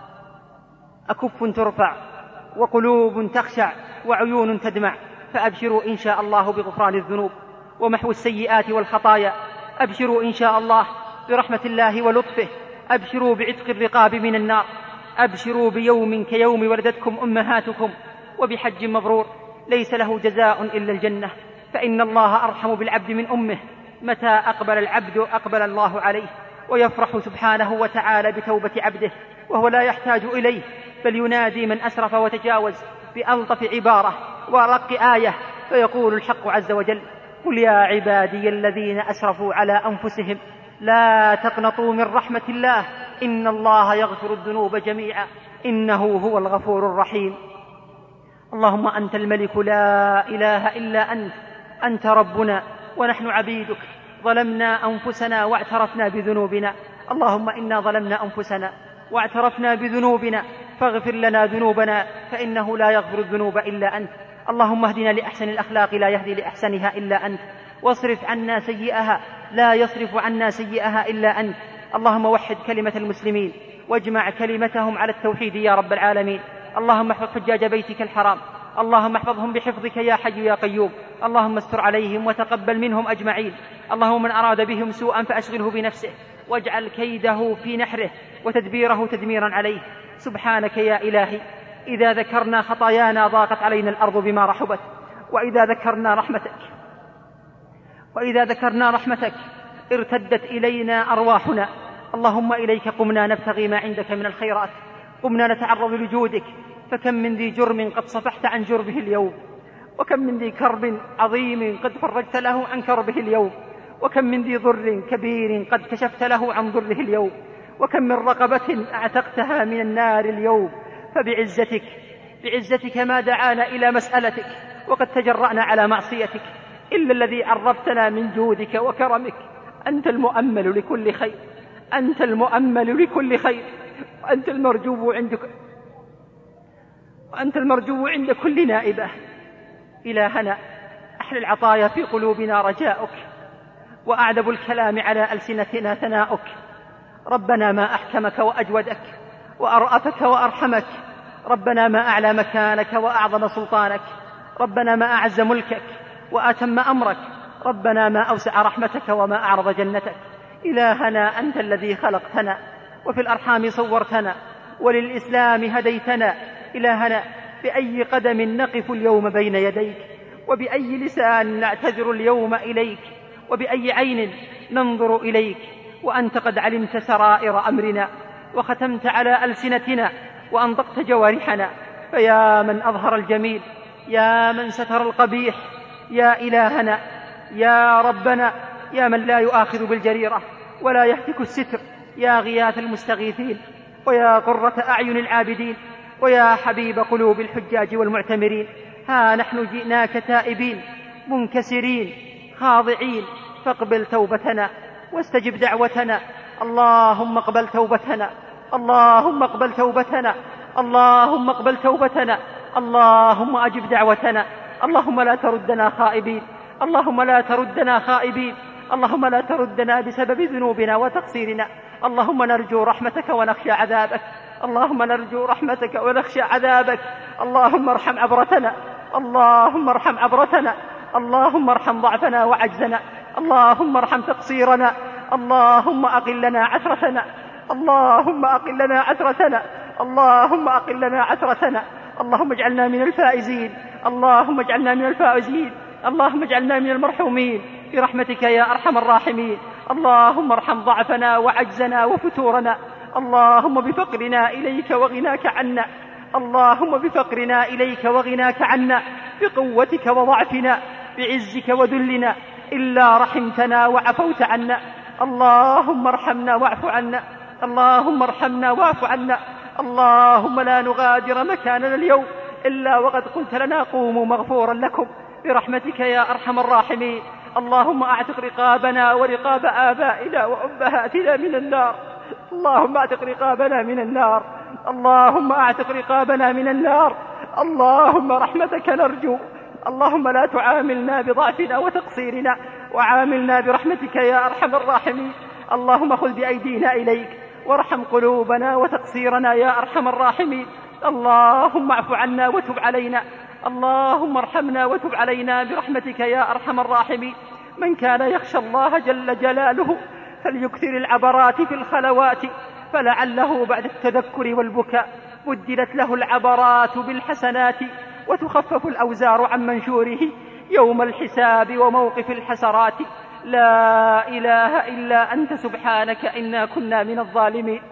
أكف ترفع وقلوب تخشع وعيون تدمع، فأبشروا إن شاء الله بغفران الذنوب ومحو السيئات والخطايا. أبشروا إن شاء الله برحمة الله ولطفه. أبشروا بعتق الرقاب من النار. أبشروا بيوم كيوم ولدتكم أمهاتكم، وبحج مبرور ليس له جزاء إلا الجنة. فإن الله أرحم بالعبد من أمه، متى أقبل العبد أقبل الله عليه، ويفرح سبحانه وتعالى بتوبة عبده وهو لا يحتاج إليه، بل ينادي من أسرف وتجاوز بألطف عبارة ورق آية، فيقول الحق عز وجل: قل يا عبادي الذين أسرفوا على أنفسهم لا تقنطوا من رحمة الله إن الله يغفر الذنوب جميعا إنه هو الغفور الرحيم. اللهم أنت الملك لا إله إلا أنت، أنت ربنا ونحن عبيدك، ظلمنا أنفسنا واعترفنا بذنوبنا. اللهم إنا ظلمنا أنفسنا واعترفنا بذنوبنا فاغفر لنا ذنوبنا، فإنه لا يغفر الذنوب إلا أنت. اللهم اهدنا لأحسن الأخلاق لا يهدي لأحسنها إلا أنت، واصرف عنا سيئها لا يصرف عنا سيئها إلا أنت. اللهم وحد كلمة المسلمين واجمع كلمتهم على التوحيد يا رب العالمين. اللهم احفظ حجاج بيتك الحرام، اللهم احفظهم بحفظك يا حي يا قيوم. اللهم استر عليهم وتقبل منهم أجمعين. اللهم من أراد بهم سوءا فأشغله بنفسه واجعل كيده في نحره وتدبيره تدميرا عليه. سبحانك يا إلهي إذا ذكرنا خطايانا ضاقت علينا الأرض بما رحبت، وإذا ذكرنا رحمتك ارتدت إلينا أرواحنا. اللهم إليك قمنا نبتغي ما عندك من الخيرات، قمنا نتعرض لجودك، فكم من ذي جرم قد صفحت عن جربه اليوم، وكم من ذي كرب عظيم قد فرجت له عن كربه اليوم، وكم من ذي ضر كبير قد كشفت له عن ضره اليوم، وكم من رقبة اعتقتها من النار اليوم. بعزتك ما دعانا إلى مسألتك وقد تجرأنا على معصيتك إلا الذي عرفتنا من جودك وكرمك. أنت المؤمل لكل خير، أنت المؤمل لكل خير، وأنت المرجو عند كل نائبة. إلهنا أحلى العطايا في قلوبنا رجاؤك، وأعذب الكلام على ألسنتنا ثناؤك. ربنا ما أحكمك وأجودك وأرأفك وأرحمك، ربنا ما أعلى مكانك وأعظم سلطانك، ربنا ما أعز ملكك وأتم أمرك، ربنا ما أوسع رحمتك وما أعرض جنتك. إلهنا أنت الذي خلقتنا وفي الأرحام صورتنا وللإسلام هديتنا. إلهنا بأي قدم نقف اليوم بين يديك، وبأي لسان نعتذر اليوم إليك، وبأي عين ننظر إليك، وأنت قد علمت سرائر أمرنا وختمت على ألسنتنا وأنطقت جوارحنا. فيا من أظهر الجميل، يا من ستر القبيح، يا إلهنا يا ربنا، يا من لا يؤاخذ بالجريرة ولا يهتك الستر، يا غياث المستغيثين، ويا قرة أعين العابدين، ويا حبيب قلوب الحجاج والمعتمرين. ها نحن جئناك تائبين منكسرين خاضعين، فاقبل توبتنا واستجب دعوتنا. اللهم اقبل توبتنا، اللهم اقبل توبتنا، اللهم اقبل توبتنا، اللهم أجب دعوتنا. اللهم لا تردنا خائبين، اللهم لا تردنا خائبين، اللهم لا تردنا بسبب ذنوبنا وتقصيرنا. اللهم نرجو رحمتك ونخشى عذابك، اللهم نرجو رحمتك ونخشى عذابك. اللهم ارحم عبرتنا، اللهم ارحم عبرتنا، اللهم ارحم ضعفنا وعجزنا، اللهم ارحم تقصيرنا، اللهم أقل لنا عثرتنا، اللهم أقل لنا عثرتنا، اللهم أقل لنا عثرتنا. اللهم اجعلنا من الفائزين، اللهم اجعلنا من الفائزين، اللهم اجعلنا من المرحومين برحمتك يا أرحم الراحمين. اللهم ارحم ضعفنا وعجزنا وفتورنا، اللهم بفقرنا إليك وغناك عنا، اللهم بفقرنا إليك وغناك عنا، بقوتك وضعفنا، بعزك وذلنا، إلا رحمتنا وعفوت عنا. اللهم ارحمنا واعف عنا، اللهم ارحمنا واعف عنا. اللهم لا نغادر مكاننا اليوم إلا وقد قلت لنا قوموا مغفورا لكم برحمتك يا أرحم الراحمين. اللهم أعتق رقابنا ورقاب آبائنا وأمهاتنا من النار، اللهم أعتق رقابنا من النار، اللهم أعتق رقابنا من النار. اللهم رحمتك نرجو، اللهم لا تعاملنا بضعفنا وتقصيرنا، وعاملنا برحمتك يا أرحم الراحمين. اللهم خذ بأيدينا إليك وارحم قلوبنا وتقصيرنا يا أرحم الراحمين. اللهم اعف عنا وتب علينا، اللهم ارحمنا وتب علينا برحمتك يا أرحم الراحمين. من كان يخشى الله جل جلاله فليكثر العبرات في الخلوات، فلعله بعد التذكر والبكاء بدلت له العبرات بالحسنات، وتخفف الأوزار عن منشوره يوم الحساب وموقف الحسرات. لا إله إلا أنت سبحانك إنا كنا من الظالمين،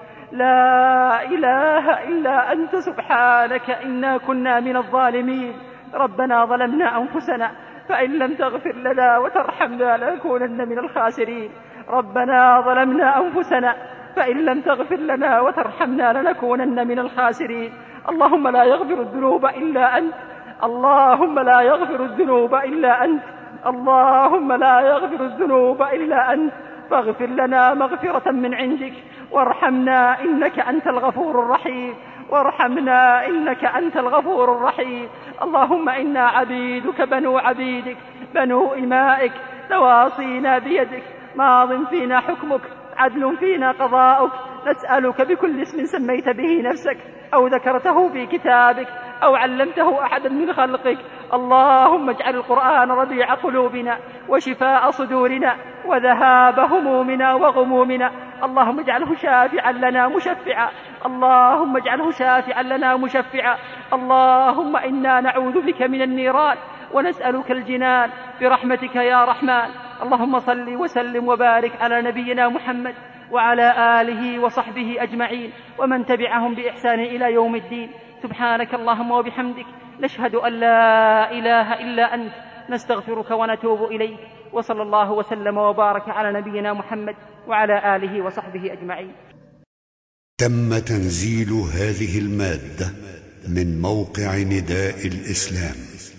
لا إله إلا أنت سبحانك إنا كنا من الظالمين. ربنا ظلمنا أنفسنا فإن لم تغفر لنا وترحمنا لنكونن من الخاسرين. ربنا ظلمنا أنفسنا فإن لم تغفر لنا وترحمنا لنكونن من الخاسرين. اللهم لا يغفر الذنوب إلا أنت، اللهم لا يغفر الذنوب إلا أنت، اللهم لا يغفر الذنوب إلا أنت. فاغفر لنا مغفرة من عندك وارحمنا إنك أنت الغفور الرحيم. وارحمنا إنك أنت الغفور الرحيم. اللهم إنا عبيدك بنو عبيدك بنو إمائك، نواصينا بيدك، ماض فينا حكمك، عدل فينا قضاؤك. نسألك بكل اسم سميت به نفسك أو ذكرته في كتابك أو علمته أحدا من خلقك، اللهم اجعل القرآن ربيع قلوبنا وشفاء صدورنا وذهاب همومنا وغمومنا. اللهم اجعله شافعا لنا مشفعا، اللهم اجعله شافعا لنا مشفعا. اللهم إنا نعوذ بك من النيران ونسألك الجنان برحمتك يا رحمن. اللهم صل وسلم وبارك على نبينا محمد وعلى آله وصحبه أجمعين ومن تبعهم بإحسان إلى يوم الدين. سبحانك اللهم وبحمدك، نشهد أن لا إله إلا أنت، نستغفرك ونتوب إليك. وصلى الله وسلم وبارك على نبينا محمد وعلى آله وصحبه أجمعين. تم تنزيل هذه المادة من موقع نداء الإسلام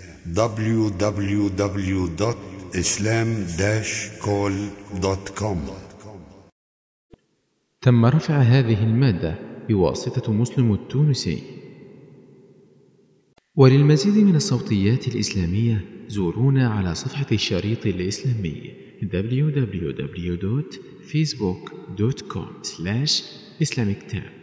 www.islam-call.com. تم رفع هذه المادة بواسطة مسلم التونسي. وللمزيد من الصوتيات الإسلامية زورونا على صفحة الشريط الإسلامي www.facebook.com/islamictab.